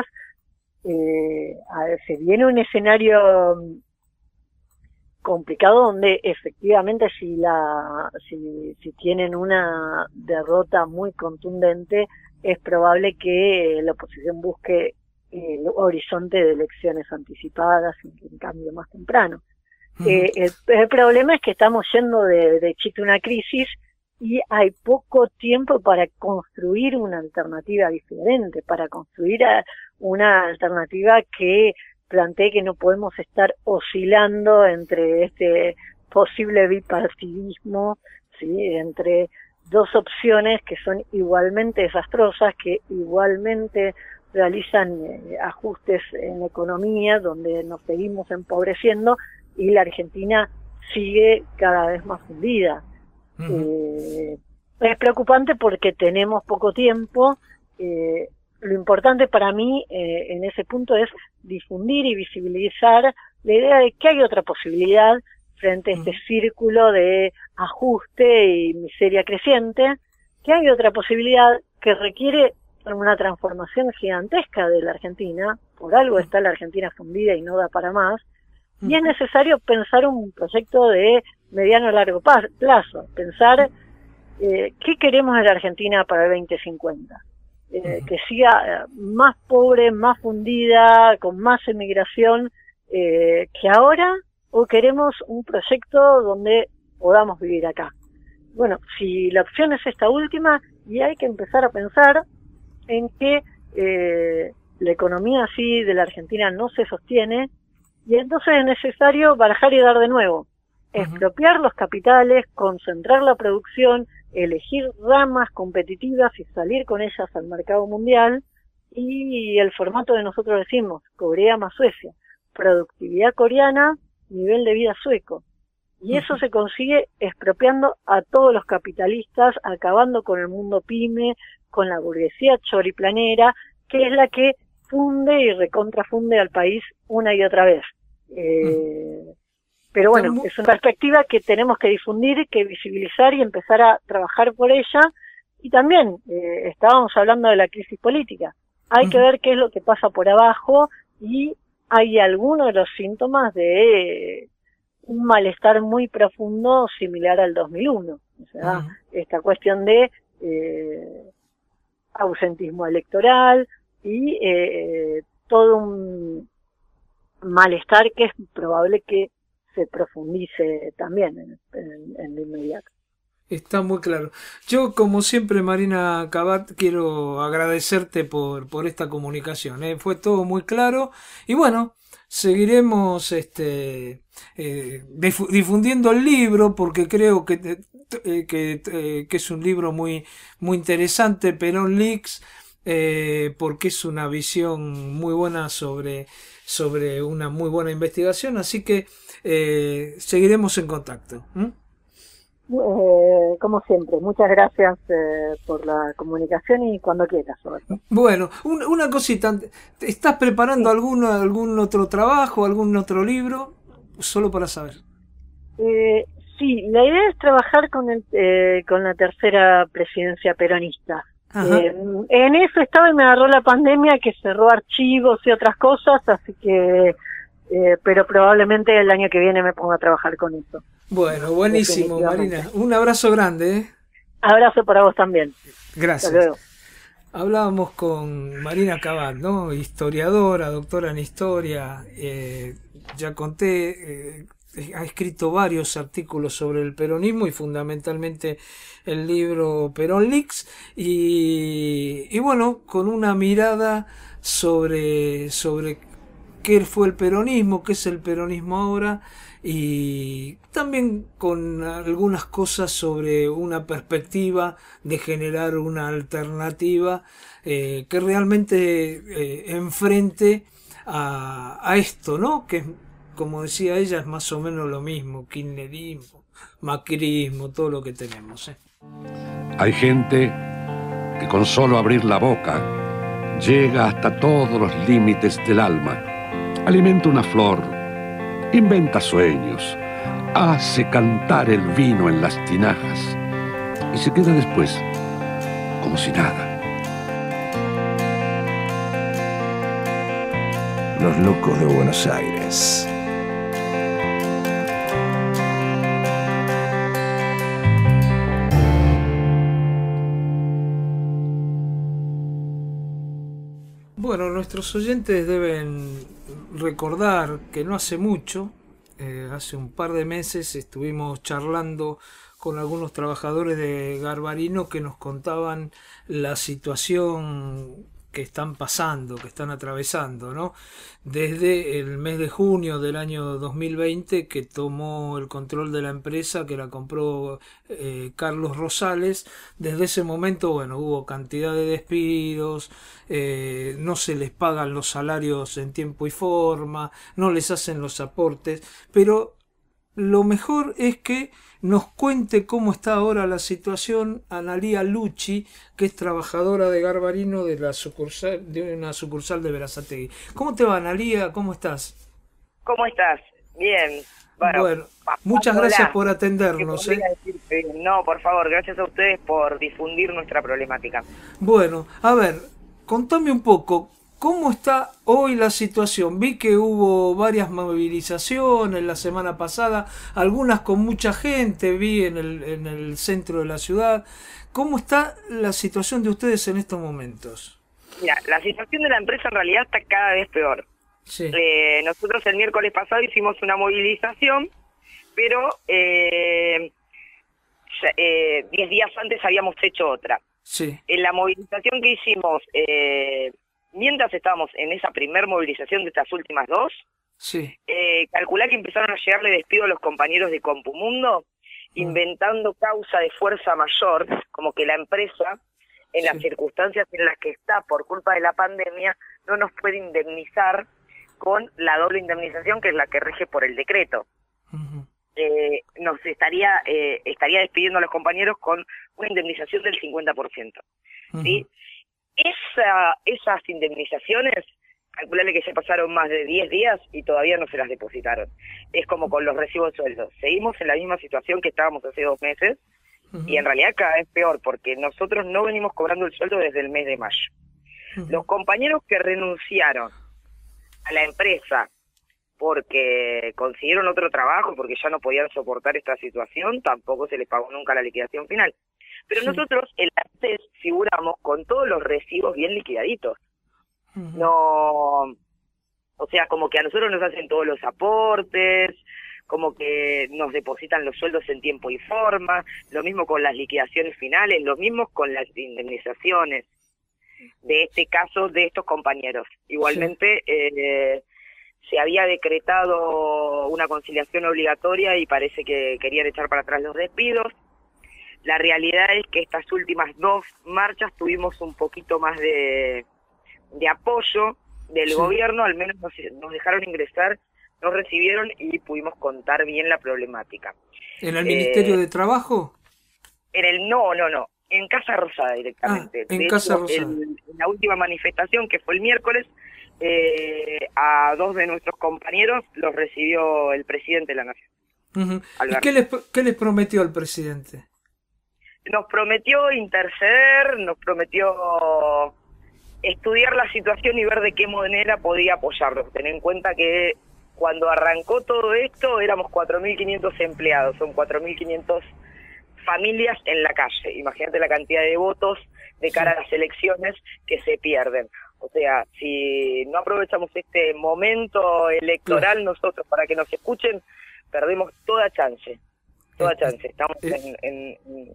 Eh, a ver, se viene un escenario complicado donde efectivamente si la si, si tienen una derrota muy contundente es probable que la oposición busque el horizonte de elecciones anticipadas y un cambio más temprano. Uh-huh. eh, el, el problema es que estamos yendo de, de chiste una crisis y hay poco tiempo para construir una alternativa diferente, para construir a, una alternativa que plantee que no podemos estar oscilando entre este posible bipartidismo, ¿sí? Entre dos opciones que son igualmente desastrosas, que igualmente realizan eh, ajustes en la economía, donde nos seguimos empobreciendo y la Argentina sigue cada vez más hundida. Uh-huh. Eh, es preocupante porque tenemos poco tiempo. Eh, lo importante para mí eh, en ese punto es difundir y visibilizar la idea de que hay otra posibilidad frente a este uh-huh. círculo de ajuste y miseria creciente, que hay otra posibilidad que requiere una transformación gigantesca de la Argentina, por algo está la Argentina fundida y no da para más, uh-huh. y es necesario pensar un proyecto de mediano a largo plazo, pensar eh, qué queremos de la Argentina para el veinte cincuenta. Eh, uh-huh. Que siga más pobre, más fundida, con más emigración eh, que ahora, o queremos un proyecto donde podamos vivir acá. Bueno, si la opción es esta última, y hay que empezar a pensar en que eh, la economía así de la Argentina no se sostiene, y entonces es necesario barajar y dar de nuevo, uh-huh. expropiar los capitales, concentrar la producción, elegir ramas competitivas y salir con ellas al mercado mundial, y el formato de nosotros decimos, Corea más Suecia, productividad coreana, nivel de vida sueco. Y eso se consigue expropiando a todos los capitalistas, acabando con el mundo pyme, con la burguesía choriplanera, que es la que funde y recontrafunde al país una y otra vez. Eh, pero bueno, es una perspectiva que tenemos que difundir, que visibilizar y empezar a trabajar por ella. Y también, eh, estábamos hablando de la crisis política. Hay que ver qué es lo que pasa por abajo, y hay algunos de los síntomas de eh, un malestar muy profundo similar al dos mil uno. O sea, uh-huh. esta cuestión de eh, ausentismo electoral y eh, todo un malestar que es probable que se profundice también en, en, en lo inmediato. Está muy claro. Yo, como siempre, Marina Cabat, quiero agradecerte por, por esta comunicación. ¿eh? Fue todo muy claro. Y bueno, seguiremos este, eh, dif- difundiendo el libro, porque creo que, eh, que, eh, que es un libro muy, muy interesante, Perón Leaks, eh, porque es una visión muy buena sobre, sobre una muy buena investigación. Así que eh, seguiremos en contacto. ¿Mm? Eh, como siempre, muchas gracias eh, por la comunicación y cuando quieras. Bueno, un, una cosita, ¿estás preparando sí. algún, algún otro trabajo, algún otro libro? Solo para saber. Eh, sí, la idea es trabajar con, el, eh, con la tercera presidencia peronista. Eh, en eso estaba y me agarró la pandemia que cerró archivos y otras cosas, así que, eh, pero probablemente el año que viene me ponga a trabajar con eso. Bueno, buenísimo, Marina. Un abrazo grande. ¿eh? Abrazo para vos también. Gracias. Hasta luego. Hablábamos con Marina Cabal, ¿no? Historiadora, doctora en historia. Eh, ya conté, eh, ha escrito varios artículos sobre el peronismo y fundamentalmente el libro Perón Leaks. Y, y bueno, con una mirada sobre, sobre qué fue el peronismo, qué es el peronismo ahora. Y también con algunas cosas sobre una perspectiva de generar una alternativa eh, que realmente eh, enfrente a, a esto, ¿no? Que, como decía ella, es más o menos lo mismo, kirchnerismo, macrismo, todo lo que tenemos. ¿eh? Hay gente que con solo abrir la boca llega hasta todos los límites del alma, alimenta una flor, inventa sueños, hace cantar el vino en las tinajas y se queda después como si nada. Los locos de Buenos Aires. Bueno, nuestros oyentes deben recordar que no hace mucho, eh, hace un par de meses, estuvimos charlando con algunos trabajadores de Garbarino que nos contaban la situación que están pasando, que están atravesando, ¿no? Desde el mes de junio del año dos mil veinte, que tomó el control de la empresa, que la compró eh, Carlos Rosales. Desde ese momento, bueno, hubo cantidad de despidos, eh, no se les pagan los salarios en tiempo y forma, no les hacen los aportes, pero lo mejor es que nos cuente cómo está ahora la situación Analía Lucci, que es trabajadora de Garbarino de la sucursal, de una sucursal de Berazategui. ¿Cómo te va, Analía? ¿Cómo estás? ¿Cómo estás? Bien. Bueno, bueno muchas gracias por atendernos. ¿eh? Decir, no, por favor, gracias a ustedes por difundir nuestra problemática. Bueno, a ver, contame un poco. ¿Cómo está hoy la situación? Vi que hubo varias movilizaciones la semana pasada, algunas con mucha gente, vi en el, en el centro de la ciudad. ¿Cómo está la situación de ustedes en estos momentos? Mira, la situación de la empresa en realidad está cada vez peor. Sí. Eh, nosotros el miércoles pasado hicimos una movilización, pero eh, ya, eh, diez días antes habíamos hecho otra. Sí. En la movilización que hicimos... Eh, Mientras estábamos en esa primer movilización de estas últimas dos, sí. eh, calculá que empezaron a llegarle despido a los compañeros de Compumundo, mm. inventando causa de fuerza mayor, como que la empresa, en sí. las circunstancias en las que está por culpa de la pandemia, no nos puede indemnizar con la doble indemnización que es la que rige por el decreto. Uh-huh. eh, nos estaría eh, estaría despidiendo a los compañeros con una indemnización del cincuenta por ciento. Uh-huh. ¿Sí? Esa, esas indemnizaciones, calcularle que ya pasaron más de diez días y todavía no se las depositaron. Es como con los recibos de sueldo. Seguimos en la misma situación que estábamos hace dos meses uh-huh. y en realidad cada vez peor porque nosotros no venimos cobrando el sueldo desde el mes de mayo. Uh-huh. Los compañeros que renunciaron a la empresa porque consiguieron otro trabajo, porque ya no podían soportar esta situación, tampoco se les pagó nunca la liquidación final. Pero sí. nosotros en la A N S E S figuramos con todos los recibos bien liquidaditos. Uh-huh. No, o sea, como que a nosotros nos hacen todos los aportes, como que nos depositan los sueldos en tiempo y forma, lo mismo con las liquidaciones finales, lo mismo con las indemnizaciones de este caso de estos compañeros. Igualmente, sí. eh, se había decretado una conciliación obligatoria y parece que querían echar para atrás los despidos. La realidad es que estas últimas dos marchas tuvimos un poquito más de, de apoyo del sí. gobierno, al menos nos, nos dejaron ingresar, nos recibieron y pudimos contar bien la problemática. ¿En el eh, Ministerio de Trabajo? En el no, no, no, en Casa Rosada directamente. Ah, en de Casa hecho, Rosada. El, en la última manifestación, que fue el miércoles, eh, a dos de nuestros compañeros los recibió el presidente de la Nación. Uh-huh. ¿Y qué les, qué les prometió el presidente? nos prometió interceder, nos prometió estudiar la situación y ver de qué manera podía apoyarnos. Ten en cuenta que cuando arrancó todo esto éramos cuatro mil quinientos empleados, son cuatro mil quinientas familias en la calle. Imagínate la cantidad de votos de cara a las elecciones que se pierden. O sea, si no aprovechamos este momento electoral nosotros para que nos escuchen, perdemos toda chance, toda chance. Estamos en... en, en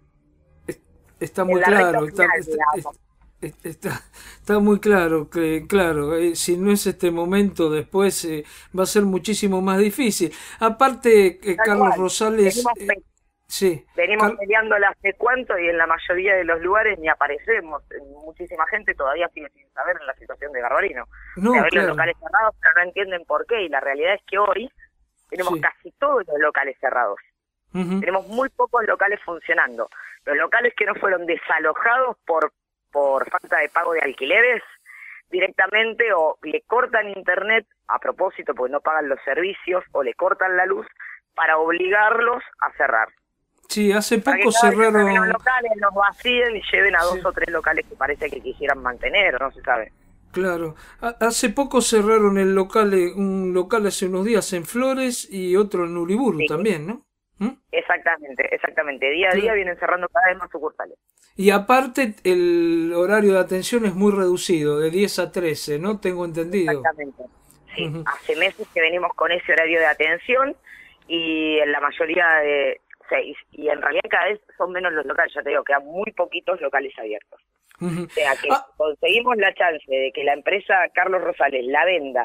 está muy claro, está, está, está, está muy claro que, claro, eh, si no es este momento, después eh, va a ser muchísimo más difícil. Aparte, eh, Carlos cual. Rosales... Eh, sí, venimos Car peleándola hace cuánto y en la mayoría de los lugares ni aparecemos. Muchísima gente todavía sigue sin saber en la situación de Garbarino. No, de ver claro. los locales cerrados, pero no entienden por qué. Y la realidad es que hoy tenemos sí. casi todos los locales cerrados. Uh-huh. Tenemos muy pocos locales funcionando. Los locales que no fueron desalojados por, por falta de pago de alquileres, directamente o le cortan internet a propósito porque no pagan los servicios o le cortan la luz para obligarlos a cerrar. Sí, hace poco cerraron... los locales los vacíen y lleven a dos sí. o tres locales que parece que quisieran mantener, no se sabe. Claro. Hace poco cerraron el local, un local hace unos días en Flores y otro en Uriburu sí. también, ¿no? ¿Mm? Exactamente, exactamente. Día a día vienen cerrando cada vez más sucursales. Y aparte el horario de atención es muy reducido, de diez a trece, ¿no? Tengo entendido. Exactamente. Sí, uh-huh. Hace meses que venimos con ese horario de atención y en la mayoría de... seis, y en realidad cada vez son menos los locales, ya te digo, quedan muy poquitos locales abiertos. Uh-huh. O sea que ah. conseguimos la chance de que la empresa Carlos Rosales la venda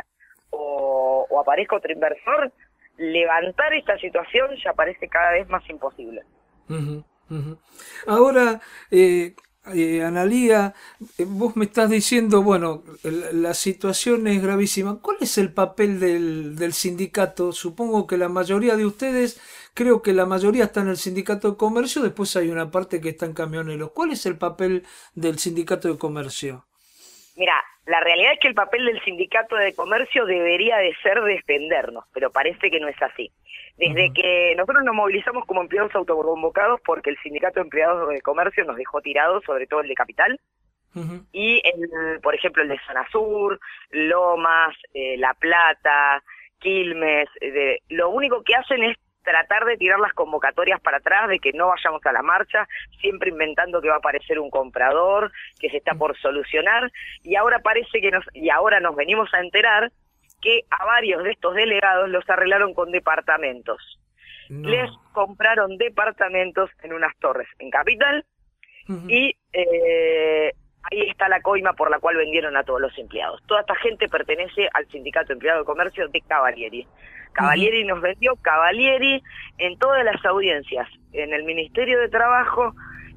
o, o aparezca otro inversor, levantar esta situación ya parece cada vez más imposible. Uh-huh. Uh-huh. Ahora, eh, eh, Analía, eh, vos me estás diciendo, bueno, el, la situación es gravísima. ¿Cuál es el papel del, del sindicato? Supongo que la mayoría de ustedes, creo que la mayoría está en el sindicato de comercio, después hay una parte que está en camioneros. ¿Cuál es el papel del sindicato de comercio? Mira, la realidad es que el papel del sindicato de comercio debería de ser defendernos, pero parece que no es así. Desde uh-huh. que nosotros nos movilizamos como empleados autoconvocados porque el sindicato de empleados de comercio nos dejó tirados, sobre todo el de Capital, uh-huh. y el, por ejemplo el de Zona Sur, Lomas, eh, La Plata, Quilmes, de, lo único que hacen es tratar de tirar las convocatorias para atrás, de que no vayamos a la marcha, siempre inventando que va a aparecer un comprador, que se está por solucionar, y ahora parece que nos, y ahora nos venimos a enterar que a varios de estos delegados los arreglaron con departamentos. No. Les compraron departamentos en unas torres en Capital, uh-huh. y eh, ahí está la coima por la cual vendieron a todos los empleados. Toda esta gente pertenece al Sindicato de Empleados de Comercio de Cavalieri. Cavalieri uh-huh. nos vendió, Cavalieri en todas las audiencias, en el Ministerio de Trabajo,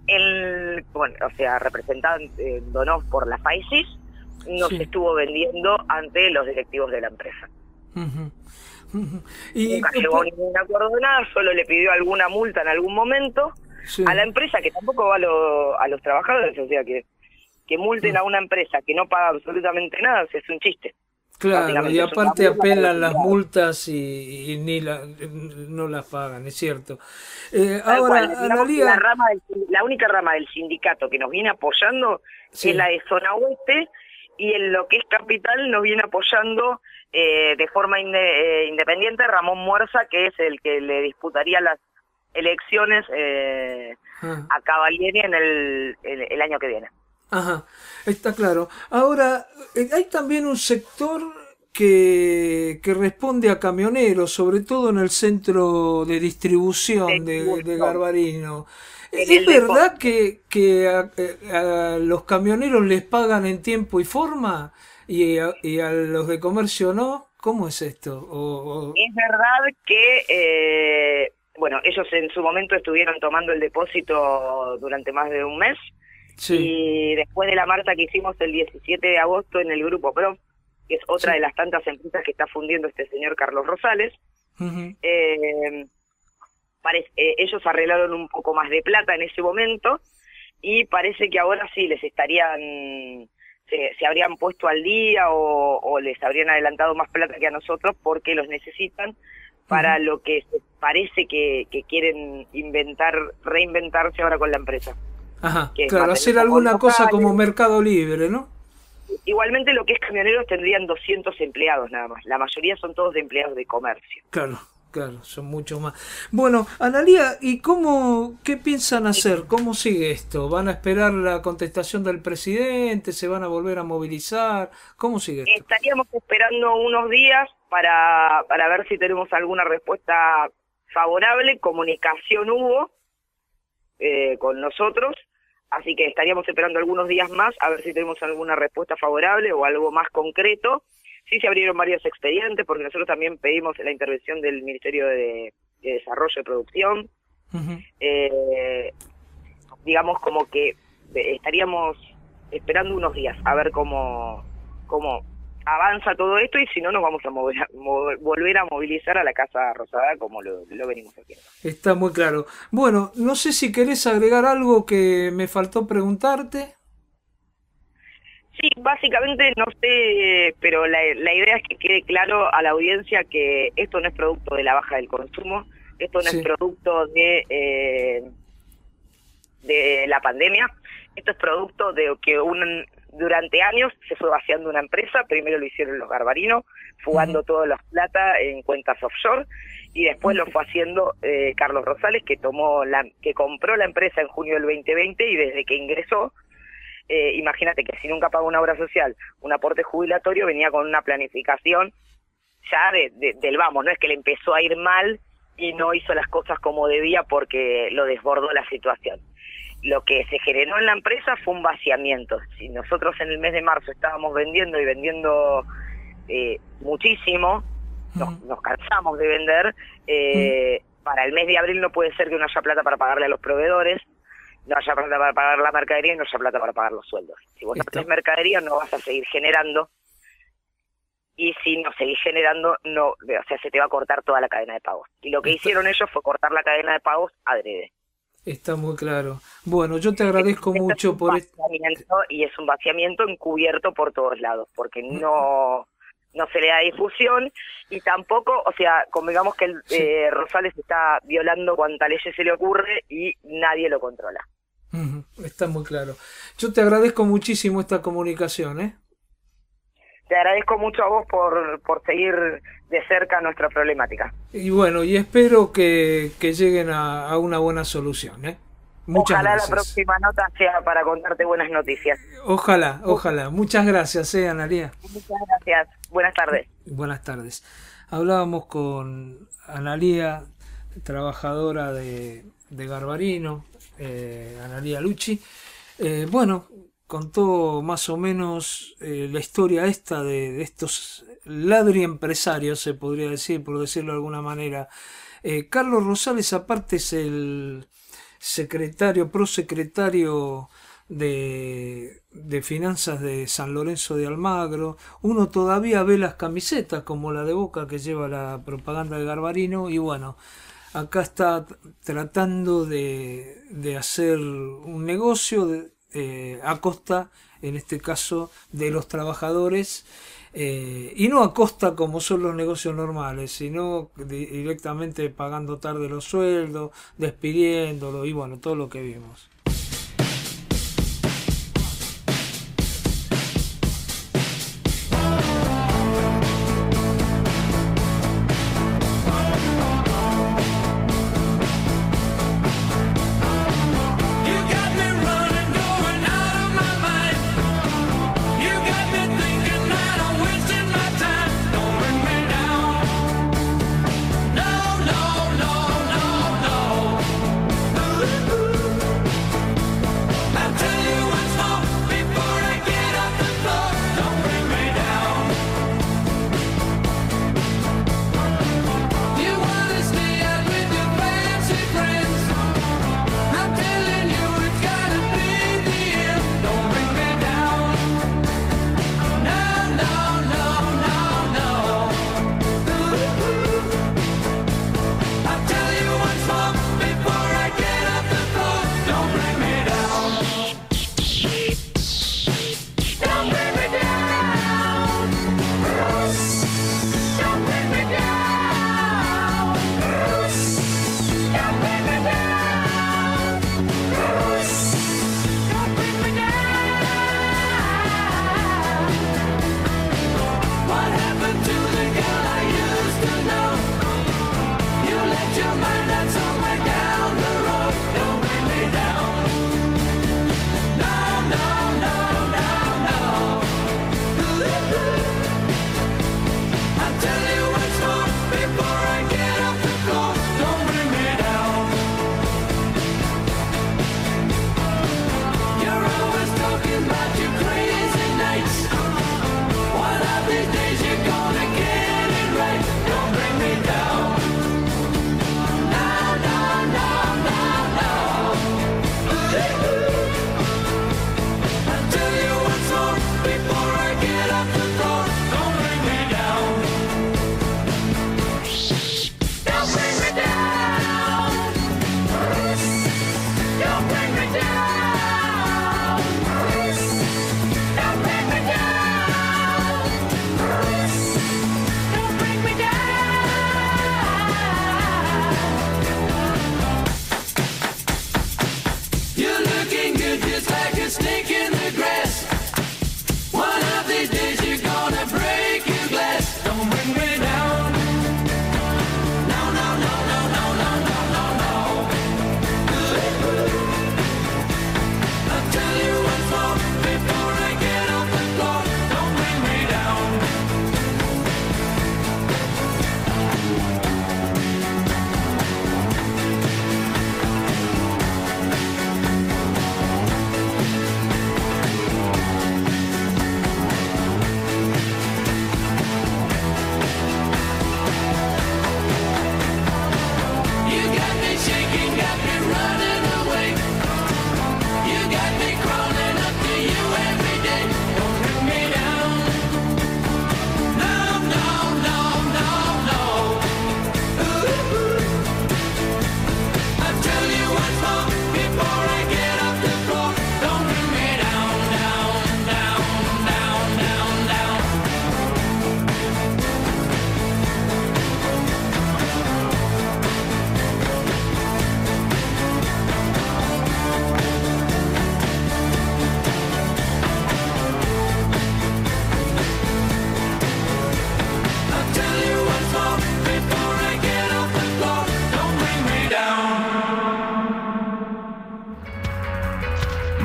el, bueno, o sea, representándonos por la FAICIS, nos sí. estuvo vendiendo ante los directivos de la empresa. Uh-huh. Uh-huh. Y nunca llegó a ningún acuerdo de nada, solo le pidió alguna multa en algún momento sí. a la empresa, que tampoco va a, lo, a los trabajadores, o sea, que, que multen uh-huh. a una empresa que no paga absolutamente nada, o sea, es un chiste. Claro, y aparte apelan las multas y, y ni la, no las pagan, es cierto. Eh, ahora, Analía... la, rama del, la única rama del sindicato que nos viene apoyando sí. es la de Zona Oeste, y en lo que es Capital nos viene apoyando eh, de forma inde, eh, independiente Ramón Muerza, que es el que le disputaría las elecciones eh, ah. a Cavalieri en el, el, el año que viene. Ajá, está claro. Ahora, hay también un sector que, que responde a camioneros, sobre todo en el centro de distribución de, de Garbarino. ¿Es verdad que, que a, a los camioneros les pagan en tiempo y forma y a, y a los de comercio no? ¿Cómo es esto? O, o... Es verdad que... Eh, bueno, ellos en su momento estuvieron tomando el depósito durante más de un mes. Sí. Y después de la marcha que hicimos el diecisiete de agosto en el Grupo Pro, que es otra sí. de las tantas empresas que está fundiendo este señor Carlos Rosales, uh-huh. eh, parece, eh, ellos arreglaron un poco más de plata en ese momento y parece que ahora sí les estarían, se, se habrían puesto al día o, o les habrían adelantado más plata que a nosotros porque los necesitan para uh-huh. lo que parece que, que quieren inventar, reinventarse ahora con la empresa. Ajá, que claro, hacer alguna cosa como Mercado Libre, ¿no? Igualmente lo que es camioneros tendrían doscientos empleados nada más. La mayoría son todos de empleados de comercio. Claro, claro, son muchos más. Bueno, Analía, ¿y cómo, qué piensan hacer? ¿Cómo sigue esto? ¿Van a esperar la contestación del presidente? ¿Se van a volver a movilizar? ¿Cómo sigue esto? Estaríamos esperando unos días para, para ver si tenemos alguna respuesta favorable. Comunicación hubo eh, con nosotros. Así que estaríamos esperando algunos días más a ver si tenemos alguna respuesta favorable o algo más concreto. Sí se abrieron varios expedientes porque nosotros también pedimos la intervención del Ministerio de, de Desarrollo y Producción. Uh-huh. Eh, digamos como que estaríamos esperando unos días a ver cómo, cómo avanza todo esto y si no nos vamos a mover, mover, volver a movilizar a la Casa Rosada como lo, lo venimos haciendo. Está muy claro. Bueno, no sé si querés agregar algo que me faltó preguntarte. Sí, básicamente no sé, pero la, la idea es que quede claro a la audiencia que esto no es producto de la baja del consumo, esto no sí. es producto de, eh, de la pandemia, esto es producto de que un... Durante años se fue vaciando una empresa, primero lo hicieron los Garbarino, fugando uh-huh. toda la plata en cuentas offshore, y después uh-huh. lo fue haciendo eh, Carlos Rosales, que tomó la, que compró la empresa en junio del veinte veinte, y desde que ingresó, eh, imagínate que si nunca pagó una obra social, un aporte jubilatorio, venía con una planificación ya de, de, del vamos, no es que le empezó a ir mal y no hizo las cosas como debía porque lo desbordó la situación. Lo que se generó en la empresa fue un vaciamiento. Si nosotros en el mes de marzo estábamos vendiendo y vendiendo eh, muchísimo, uh-huh. nos, nos cansamos de vender, eh, uh-huh. para el mes de abril no puede ser que no haya plata para pagarle a los proveedores, no haya plata para pagar la mercadería y no haya plata para pagar los sueldos. Si vos no tenés mercadería no vas a seguir generando, y si no seguís generando, no, o sea, se te va a cortar toda la cadena de pagos. Y lo que Está... hicieron ellos fue cortar la cadena de pagos adrede. Está muy claro. Bueno, yo te agradezco Esto mucho es por esto. Y es un vaciamiento encubierto por todos lados, porque no no se le da difusión y tampoco, o sea, convengamos que el, sí. eh, Rosales está violando cuanta ley se le ocurre y nadie lo controla. Uh-huh. Está muy claro. Yo te agradezco muchísimo esta comunicación, ¿eh? Te agradezco mucho a vos por, por seguir de cerca nuestra problemática. Y bueno, y espero que, que lleguen a, a una buena solución, ¿eh? Muchas ojalá gracias. La próxima nota sea para contarte buenas noticias. Ojalá, ojalá. Muchas gracias, eh, Analía. Muchas gracias. Buenas tardes. Buenas tardes. Hablábamos con Analía, trabajadora de, de Garbarino, eh, Analía Lucci. Eh, bueno, contó más o menos eh, la historia esta de, de estos ladri empresarios, se podría decir, por decirlo de alguna manera. Eh, Carlos Rosales, aparte, es el secretario, prosecretario de, de Finanzas de San Lorenzo de Almagro. Uno todavía ve las camisetas como la de Boca que lleva la propaganda de Garbarino, y bueno, acá está tratando de, de hacer un negocio de, eh, a costa, en este caso, de los trabajadores, eh, y no a costa como son los negocios normales, sino de, directamente pagando tarde los sueldos, despidiéndolo y bueno, todo lo que vimos.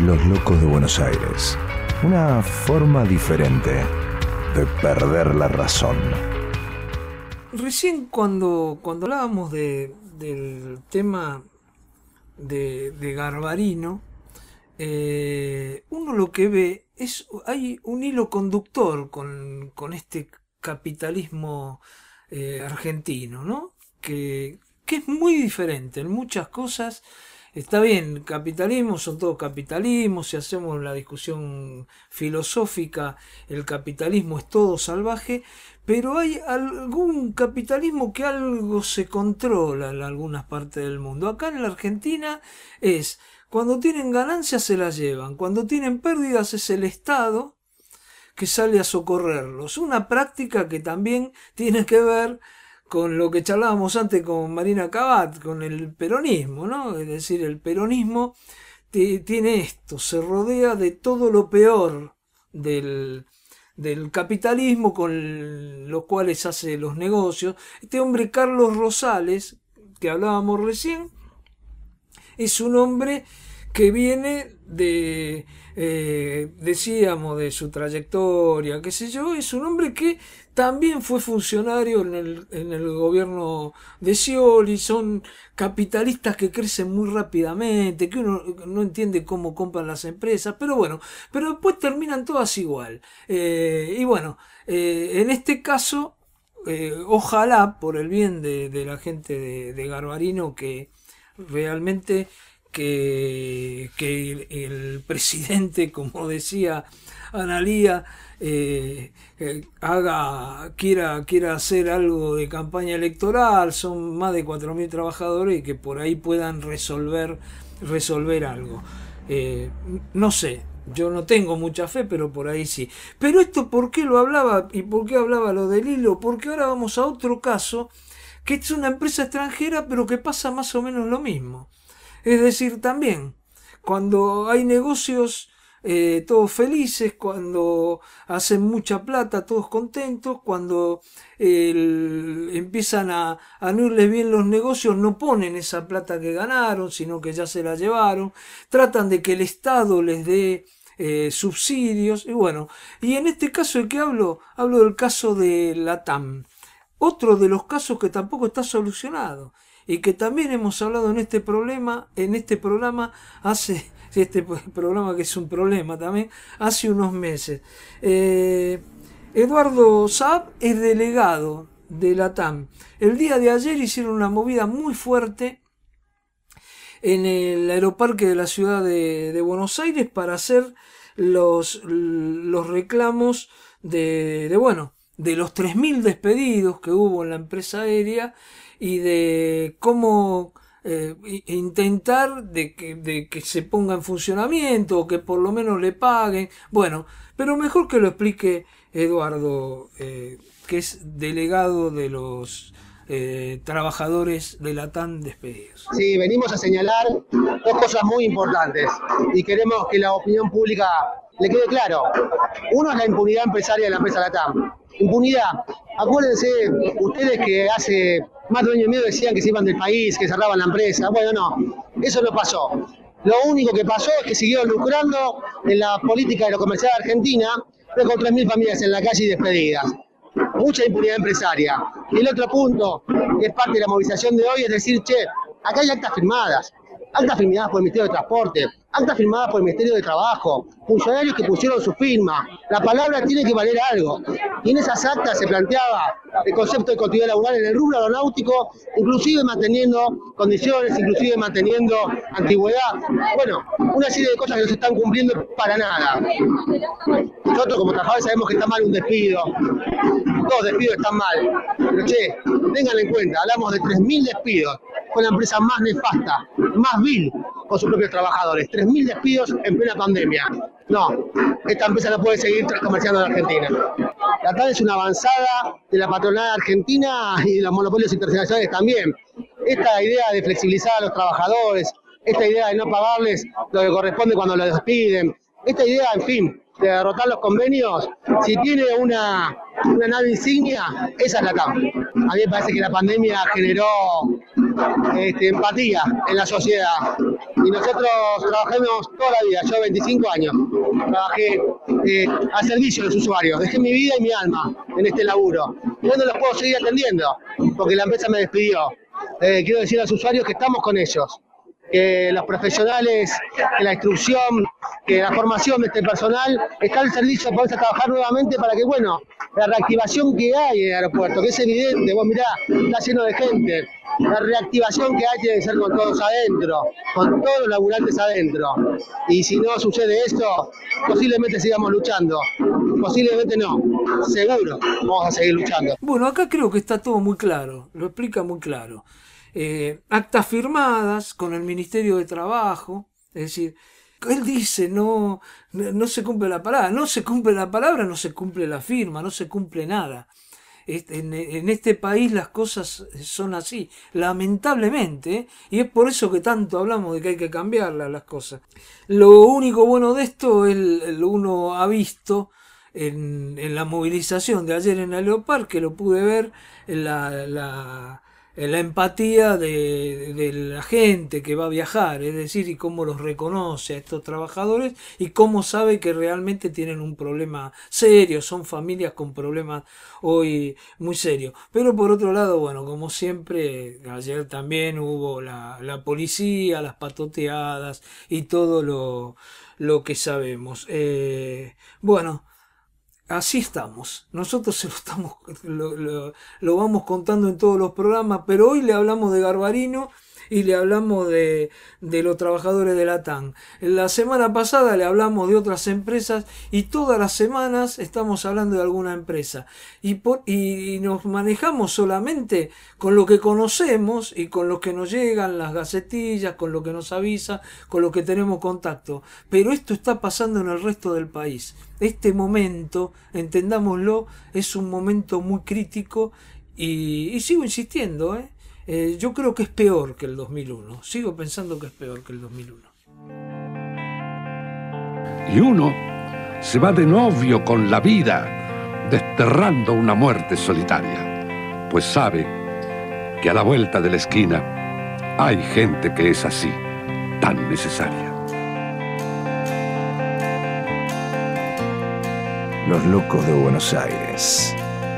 Los Locos de Buenos Aires. Una forma diferente de perder la razón. Recién cuando, cuando hablábamos de, del tema de, de Garbarino, eh, uno lo que ve es, hay un hilo conductor con, con este capitalismo eh, argentino, ¿no? Que, que es muy diferente en muchas cosas. Está bien, capitalismo son todos capitalismos, si hacemos la discusión filosófica, el capitalismo es todo salvaje, pero hay algún capitalismo que algo se controla en algunas partes del mundo. Acá en la Argentina es, cuando tienen ganancias se las llevan, cuando tienen pérdidas es el Estado que sale a socorrerlos. Una práctica que también tiene que ver con lo que charlábamos antes con Marina Cabat, con el peronismo, ¿no? Es decir, el peronismo tiene esto, se rodea de todo lo peor del, del capitalismo con los cuales hace los negocios. Este hombre Carlos Rosales, que hablábamos recién, es un hombre que viene de, eh, decíamos, de su trayectoria, qué sé yo, es un hombre que también fue funcionario en el, en el gobierno de Scioli, son capitalistas que crecen muy rápidamente, que uno no entiende cómo compran las empresas, pero bueno, pero después terminan todas igual. Eh, y bueno, eh, en este caso, eh, ojalá, por el bien de, de la gente de, de Garbarino, que realmente que, que el, el presidente, como decía Analía, eh, eh, haga, quiera, quiera hacer algo de campaña electoral. Son más de cuatro mil trabajadores y que por ahí puedan resolver, resolver algo. Eh, no sé, yo no tengo mucha fe, pero por ahí sí. Pero esto, ¿por qué lo hablaba? ¿Y por qué hablaba lo del hilo? Porque ahora vamos a otro caso, que es una empresa extranjera, pero que pasa más o menos lo mismo. Es decir, también, cuando hay negocios eh, todos felices, cuando hacen mucha plata, todos contentos, cuando eh, empiezan a, a no irles bien los negocios, no ponen esa plata que ganaron, sino que ya se la llevaron, tratan de que el Estado les dé eh, subsidios, y bueno, y en este caso de que hablo, hablo del caso de LATAM, otro de los casos que tampoco está solucionado, y que también hemos hablado en este problema, en este programa hace, este programa que es un problema también, hace unos meses. Eh, Eduardo Saab es delegado de LATAM. El día de ayer hicieron una movida muy fuerte en el aeroparque de la ciudad de, de Buenos Aires para hacer los, los reclamos de, de, bueno, de los tres mil despedidos que hubo en la empresa aérea, y de cómo eh, intentar de que, de que se ponga en funcionamiento o que por lo menos le paguen. Bueno, pero mejor que lo explique Eduardo, eh, que es delegado de los eh, trabajadores de LATAM despedidos. Sí, venimos a señalar dos cosas muy importantes y queremos que la opinión pública le quede claro. Uno es la impunidad empresaria de la empresa LATAM. Impunidad. Acuérdense ustedes que hace más de un año y medio decían que se iban del país, que cerraban la empresa. Bueno, no, eso no pasó. Lo único que pasó es que siguieron lucrando en la política de lo comercial argentina, pero con tres mil familias en la calle y despedidas. Mucha impunidad empresaria. Y el otro punto, que es parte de la movilización de hoy, es decir, che, acá hay actas firmadas. Actas firmadas por el Ministerio de Transporte, actas firmadas por el Ministerio de Trabajo, funcionarios que pusieron su firma. La palabra tiene que valer algo. Y en esas actas se planteaba el concepto de continuidad laboral en el rubro aeronáutico, inclusive manteniendo condiciones, inclusive manteniendo antigüedad. Bueno, una serie de cosas que no se están cumpliendo para nada. Nosotros como trabajadores sabemos que está mal un despido. Todos despidos están mal. Pero che, tengan en cuenta, hablamos de tres mil despidos. Fue la empresa más nefasta, más vil con sus propios trabajadores. tres mil despidos en plena pandemia. No, esta empresa no puede seguir comerciando en Argentina. LATAM es una avanzada de la patronal argentina y de los monopolios internacionales también. Esta idea de flexibilizar a los trabajadores, esta idea de no pagarles lo que corresponde cuando los despiden, esta idea, en fin, de derrotar los convenios, si tiene una, una nave insignia, esa es LATAM. A mí me parece que la pandemia generó este, empatía en la sociedad. Y nosotros trabajamos toda la vida, yo veinticinco años, trabajé eh, al servicio de los usuarios, dejé mi vida y mi alma en este laburo. Y hoy no los puedo seguir atendiendo, porque la empresa me despidió. Eh, quiero decir a los usuarios que estamos con ellos, que los profesionales, que la instrucción, que la formación de este personal está al servicio para poder trabajar nuevamente para que, bueno, la reactivación que hay en el aeropuerto, que es evidente, vos mirá, está lleno de gente, la reactivación que hay tiene que ser con todos adentro, con todos los laburantes adentro. Y si no sucede esto, posiblemente sigamos luchando, posiblemente no, seguro vamos a seguir luchando. Bueno, acá creo que está todo muy claro, lo explica muy claro. Eh, actas firmadas con el Ministerio de Trabajo, es decir, él dice no, no se cumple la palabra, no se cumple la palabra, no se cumple la firma, no se cumple nada. En, en este país las cosas son así, lamentablemente, ¿eh? Y es por eso que tanto hablamos de que hay que cambiarlas las cosas. Lo único bueno de esto es lo uno ha visto en, en la movilización de ayer en Aeroparque, que lo pude ver en la, la la empatía de, de la gente que va a viajar, es decir, y cómo los reconoce a estos trabajadores y cómo sabe que realmente tienen un problema serio, son familias con problemas hoy muy serios. Pero por otro lado, bueno, como siempre, ayer también hubo la, la policía, las patoteadas y todo lo, lo que sabemos. Eh, bueno, así estamos, nosotros se lo estamos lo, lo, lo vamos contando en todos los programas, pero hoy le hablamos de Garbarino y le hablamos de, de los trabajadores de la T A N. La semana pasada le hablamos de otras empresas y todas las semanas estamos hablando de alguna empresa. Y, por, y, y nos manejamos solamente con lo que conocemos y con lo que nos llegan las gacetillas, con lo que nos avisa, con lo que tenemos contacto. Pero esto está pasando en el resto del país. Este momento, entendámoslo, es un momento muy crítico y, y sigo insistiendo, ¿eh? Eh, yo creo que es peor que el dos mil uno. Sigo pensando que es peor que el dos mil uno. Y uno se va de novio con la vida, desterrando una muerte solitaria, pues sabe que a la vuelta de la esquina hay gente que es así, tan necesaria. Los locos de Buenos Aires.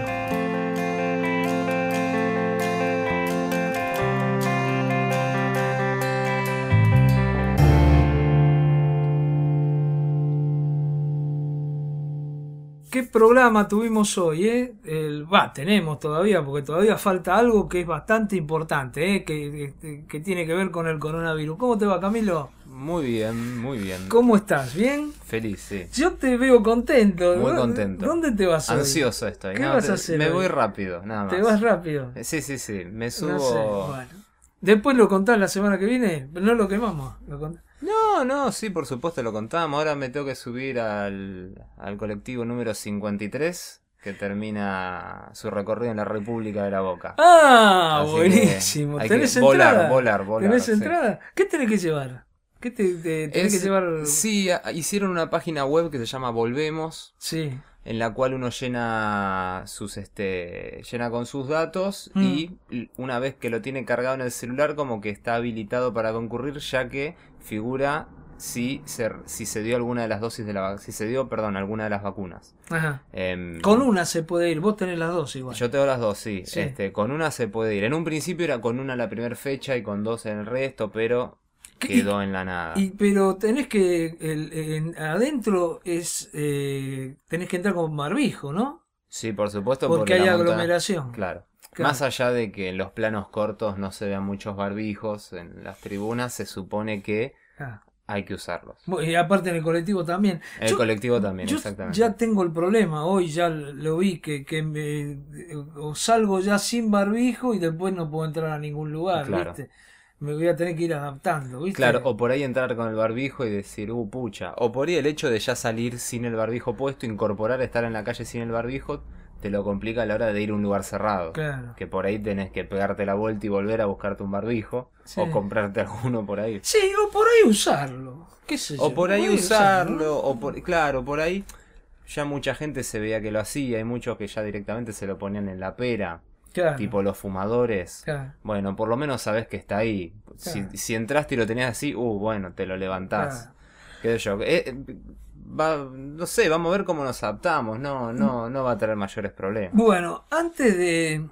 ¿Qué programa tuvimos hoy? Eh? El, va, tenemos todavía, porque todavía falta algo que es bastante importante, eh? que, que, que tiene que ver con el coronavirus. ¿Cómo te va, Camilo? Muy bien, muy bien. ¿Cómo estás? ¿Bien? Feliz, sí. Yo te veo contento. Muy contento. ¿Dónde te vas hoy? Ansioso estoy. ¿Qué no, vas te, a hacer Me hoy? voy rápido, nada más. ¿Te vas rápido? Sí, sí, sí. Me subo... No sé, bueno. Después lo contás la semana que viene, pero no lo quemamos. Lo contás. No, no, sí, por supuesto lo contamos. Ahora me tengo que subir al, al colectivo número cincuenta y tres, que termina su recorrido en la República de la Boca. Ah, Así buenísimo. Hay ¿Tenés que volar, entrada? volar, volar. ¿Tenés sí. entrada? ¿Qué tenés que llevar? ¿Qué te, te tenés Es, que llevar? Sí, hicieron una página web que se llama Volvemos. Sí. En la cual uno llena sus este llena con sus datos mm. y una vez que lo tiene cargado en el celular como que está habilitado para concurrir, ya que figura si se, si se dio alguna de las dosis de la si se dio, perdón, alguna de las vacunas. Ajá. Eh, con una se puede ir, vos tenés las dos igual. Yo tengo las dos, sí. sí. Este, con una se puede ir. En un principio era con una la primera fecha y con dos en el resto, pero quedó y, en la nada. Y, pero tenés que, el, en, adentro es, eh, tenés que entrar con barbijo, ¿no? Sí, por supuesto. Porque, porque hay monta... aglomeración. Claro. Claro. Más allá de que en los planos cortos no se vean muchos barbijos en las tribunas, se supone que ah. hay que usarlos. Y aparte en el colectivo también. En el yo, colectivo también, yo exactamente. Ya tengo el problema, hoy ya lo vi, que, que me, o salgo ya sin barbijo y después no puedo entrar a ningún lugar, claro. ¿viste? Me voy a tener que ir adaptando, ¿viste? Claro, o por ahí entrar con el barbijo y decir, uh, pucha. O por ahí el hecho de ya salir sin el barbijo puesto, incorporar, estar en la calle sin el barbijo, te lo complica a la hora de ir a un lugar cerrado. Claro. Que por ahí tenés que pegarte la vuelta y volver a buscarte un barbijo. Sí. O comprarte alguno por ahí. Sí, o por ahí usarlo. ¿Qué sé yo? O por ahí usarlo, usarlo. o por, claro, por ahí ya mucha gente se veía que lo hacía. Hay muchos que ya directamente se lo ponían en la pera. Claro. Tipo los fumadores. Claro. Bueno, por lo menos sabés que está ahí. Claro. Si, si entraste y lo tenías así, uh, bueno, te lo levantás. Claro. Qué sé yo. Eh, va, no sé, vamos a ver cómo nos adaptamos. No, no, no va a tener mayores problemas. Bueno, antes de,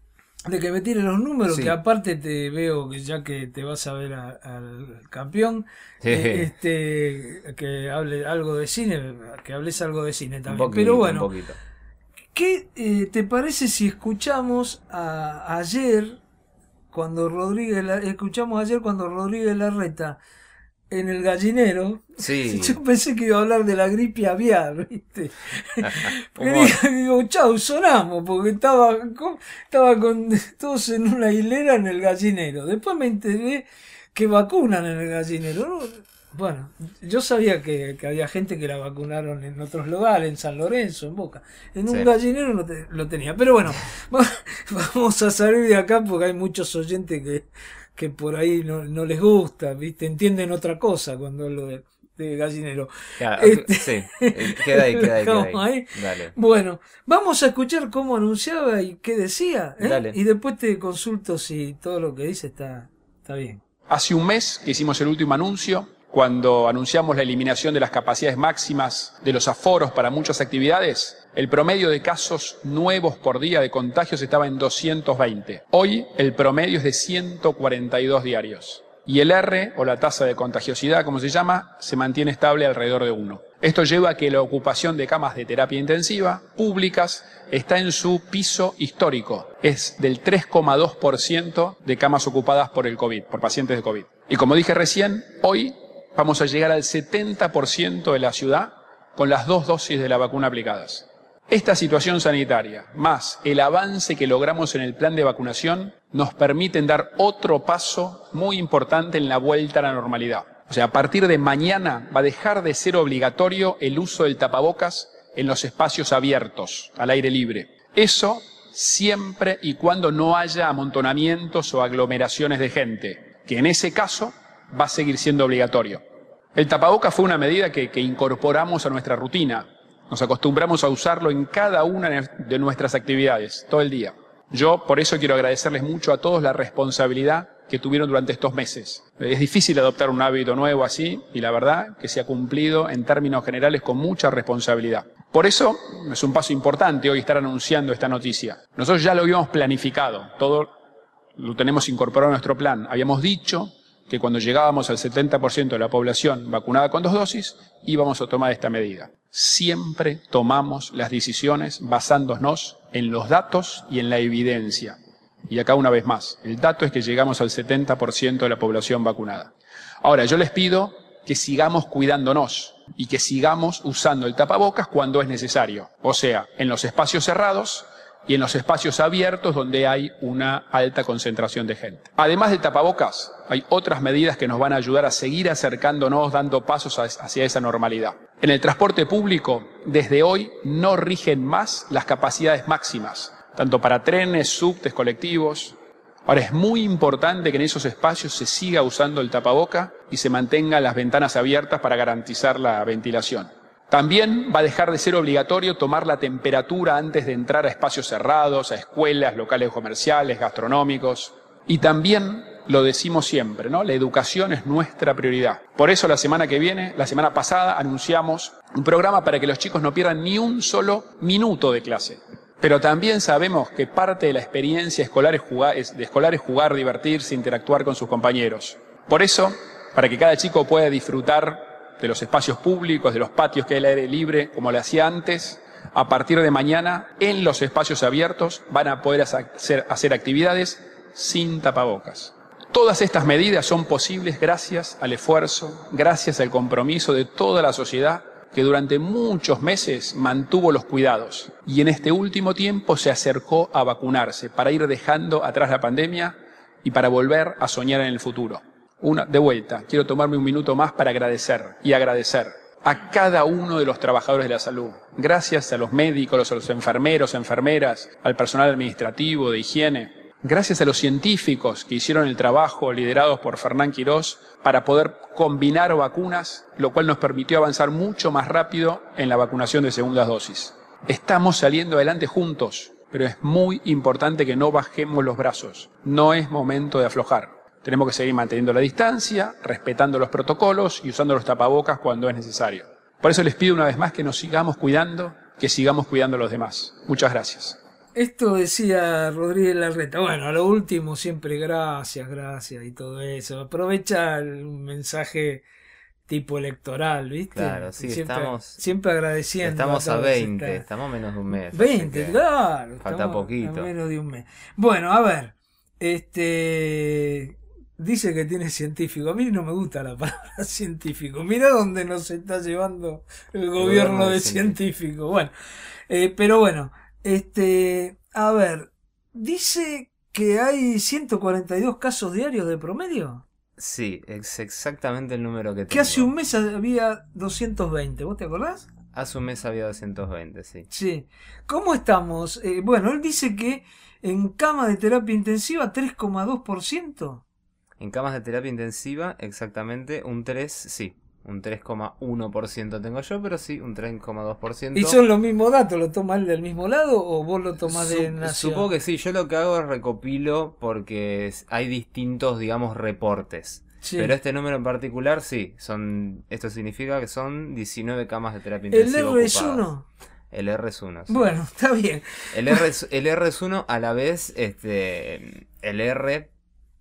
de que me tire los números, Sí. que aparte te veo que ya que te vas a ver a- al campeón, Sí. eh, este que hable algo de cine, que hables algo de cine Un también. poquito, Pero bueno, un poquito. ¿qué eh, te parece si escuchamos a, ayer cuando Rodríguez la- escuchamos ayer cuando Rodríguez Larreta en el gallinero? Sí. Yo pensé que iba a hablar de la gripe aviar, ¿viste? ¿Cómo? Quería- digo, chau, sonamos, porque estaba con, estaba con todos en una hilera en el gallinero. Después me enteré que vacunan en el gallinero. ¿No? Bueno, yo sabía que, que había gente que la vacunaron en otros lugares, en San Lorenzo, en Boca. En un Sí. gallinero no te- lo tenía. Pero bueno, va- vamos a salir de acá porque hay muchos oyentes que, que por ahí no, no les gusta, ¿viste? Entienden otra cosa cuando hablo de, de gallinero. Claro, Este- sí, eh, queda ahí, queda ahí, queda Dejamos ahí. ahí. Dale. Bueno, vamos a escuchar cómo anunciaba y qué decía, ¿eh? Dale. Y después te consulto si todo lo que dice está, está bien. Hace un mes que hicimos el último anuncio, cuando anunciamos la eliminación de las capacidades máximas de los aforos para muchas actividades, el promedio de casos nuevos por día de contagios estaba en doscientos veinte. Hoy el promedio es de ciento cuarenta y dos diarios. Y el R, o la tasa de contagiosidad, como se llama, se mantiene estable alrededor de uno. Esto lleva a que la ocupación de camas de terapia intensiva públicas está en su piso histórico. Es del tres coma dos por ciento de camas ocupadas por el COVID, por pacientes de COVID. Y como dije recién, hoy vamos a llegar al setenta por ciento de la ciudad con las dos dosis de la vacuna aplicadas. Esta situación sanitaria, más el avance que logramos en el plan de vacunación, nos permiten dar otro paso muy importante en la vuelta a la normalidad. O sea, a partir de mañana va a dejar de ser obligatorio el uso del tapabocas en los espacios abiertos, al aire libre. Eso siempre y cuando no haya amontonamientos o aglomeraciones de gente, que en ese caso va a seguir siendo obligatorio. El tapabocas fue una medida que, que incorporamos a nuestra rutina. Nos acostumbramos a usarlo en cada una de nuestras actividades, todo el día. Yo por eso quiero agradecerles mucho a todos la responsabilidad que tuvieron durante estos meses. Es difícil adoptar un hábito nuevo así y la verdad que se ha cumplido en términos generales con mucha responsabilidad. Por eso es un paso importante hoy estar anunciando esta noticia. Nosotros ya lo habíamos planificado, todo lo tenemos incorporado a nuestro plan. Habíamos dicho que cuando llegábamos al setenta por ciento de la población vacunada con dos dosis, íbamos a tomar esta medida. Siempre tomamos las decisiones basándonos en los datos y en la evidencia. Y acá una vez más, el dato es que llegamos al setenta por ciento de la población vacunada. Ahora, yo les pido que sigamos cuidándonos y que sigamos usando el tapabocas cuando es necesario. O sea, en los espacios cerrados y en los espacios abiertos donde hay una alta concentración de gente. Además del tapabocas, hay otras medidas que nos van a ayudar a seguir acercándonos, dando pasos hacia esa normalidad. En el transporte público, desde hoy no rigen más las capacidades máximas, tanto para trenes, subtes, colectivos. Ahora es muy importante que en esos espacios se siga usando el tapaboca y se mantengan las ventanas abiertas para garantizar la ventilación. También va a dejar de ser obligatorio tomar la temperatura antes de entrar a espacios cerrados, a escuelas, locales comerciales, gastronómicos. Y también, lo decimos siempre, ¿no? La educación es nuestra prioridad. Por eso la semana que viene, la semana pasada, anunciamos un programa para que los chicos no pierdan ni un solo minuto de clase. Pero también sabemos que parte de la experiencia escolar es jugar, es, de escolar es jugar, divertirse, interactuar con sus compañeros. Por eso, para que cada chico pueda disfrutar de los espacios públicos, de los patios que hay al aire libre, como lo hacía antes, a partir de mañana, en los espacios abiertos, van a poder hacer, hacer actividades sin tapabocas. Todas estas medidas son posibles gracias al esfuerzo, gracias al compromiso de toda la sociedad que durante muchos meses mantuvo los cuidados y en este último tiempo se acercó a vacunarse para ir dejando atrás la pandemia y para volver a soñar en el futuro. Una, de vuelta, quiero tomarme un minuto más para agradecer y agradecer a cada uno de los trabajadores de la salud. Gracias a los médicos, a los enfermeros, enfermeras, al personal administrativo, de higiene. Gracias a los científicos que hicieron el trabajo liderados por Fernán Quirós para poder combinar vacunas, lo cual nos permitió avanzar mucho más rápido en la vacunación de segundas dosis. Estamos saliendo adelante juntos pero es muy importante que no bajemos los brazos. No es momento de aflojar. Tenemos que seguir manteniendo la distancia, respetando los protocolos y usando los tapabocas cuando es necesario. Por eso les pido una vez más que nos sigamos cuidando, que sigamos cuidando a los demás. Muchas gracias. Esto decía Rodríguez Larreta. Bueno, a lo último siempre gracias, gracias y todo eso. Aprovecha el mensaje tipo electoral, ¿viste? Claro, sí, siempre, estamos... Siempre agradeciendo. Estamos a, a todos, veinte, está... estamos menos de un mes. veinte, claro. Falta poquito. A menos de un mes. Bueno, a ver, este... dice que tiene científico. A mí no me gusta la palabra científico. Mira dónde nos está llevando el, el gobierno, gobierno de científico. científico. Bueno, eh, pero bueno, este... a ver, dice que hay ciento cuarenta y dos casos diarios de promedio. Sí, es exactamente el número que tengo. Que hace un mes había doscientos veinte, ¿vos te acordás? Hace un mes había doscientos veinte, sí. Sí. ¿Cómo estamos? Eh, bueno, él dice que en cama de terapia intensiva tres coma dos por ciento. En camas de terapia intensiva, exactamente un tres, sí. Un tres coma uno por ciento tengo yo, pero sí, un tres coma dos por ciento. ¿Y son los mismos datos? ¿Lo toma él del mismo lado o vos lo tomás de Sup Nación? Supongo que sí. Yo lo que hago es recopilo porque hay distintos, digamos, reportes. Sí. Pero este número en particular, sí. son Esto significa que son diecinueve camas de terapia intensiva. ¿El R es uno? El R es uno, sí. Bueno, está bien. El R es, el R es uno, a la vez, este el R...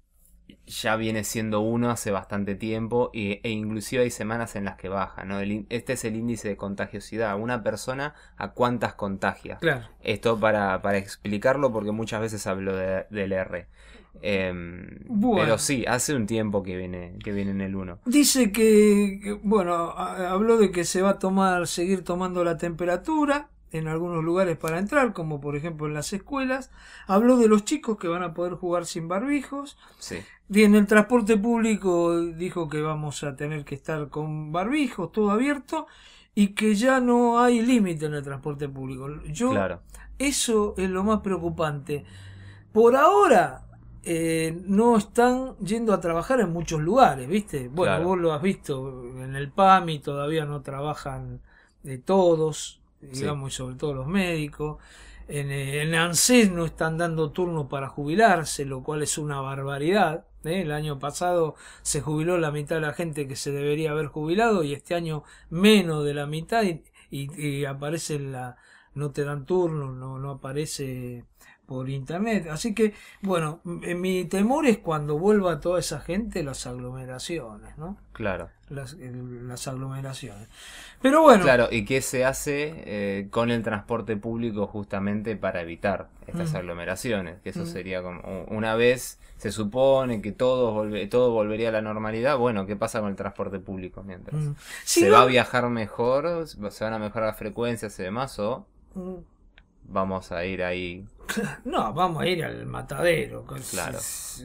ya viene siendo uno hace bastante tiempo y, e inclusive hay semanas en las que baja, ¿no? El, este es el índice de contagiosidad. Una persona a cuántas contagia. Claro. Esto para, para explicarlo porque muchas veces hablo de, del R. Eh, bueno. Pero sí, hace un tiempo que viene, que viene en el uno. Dice que, que, bueno, habló de que se va a tomar, seguir tomando la temperatura en algunos lugares para entrar, como por ejemplo en las escuelas. Habló de los chicos que van a poder jugar sin barbijos. Sí. Y en el transporte público dijo que vamos a tener que estar con barbijos, todo abierto, y que ya no hay límite en el transporte público. Yo, claro. Eso es lo más preocupante. Por ahora eh, no están yendo a trabajar en muchos lugares, ¿viste? Bueno, claro. Vos lo has visto, en el P A M I todavía no trabajan de todos, digamos, sí. Y sobre todo los médicos. En, en ANSES no están dando turno para jubilarse, lo cual es una barbaridad. ¿eh? El año pasado se jubiló la mitad de la gente que se debería haber jubilado y este año menos de la mitad y, y, y aparece en la... no te dan turno, no, no aparece por internet. Así que, bueno, mi temor es cuando vuelva toda esa gente, las aglomeraciones, ¿no? Claro. Las, las aglomeraciones. Pero bueno. Claro, ¿y qué se hace eh, con el transporte público justamente para evitar estas mm. aglomeraciones? Que eso mm. sería como, una vez se supone que todo, volve, todo volvería a la normalidad, bueno, ¿qué pasa con el transporte público mientras? Mm. Sí, ¿Se no? va a viajar mejor? ¿Se van a mejorar las frecuencias y demás? ¿O mm. vamos a ir ahí? No, vamos a ir al matadero. Claro.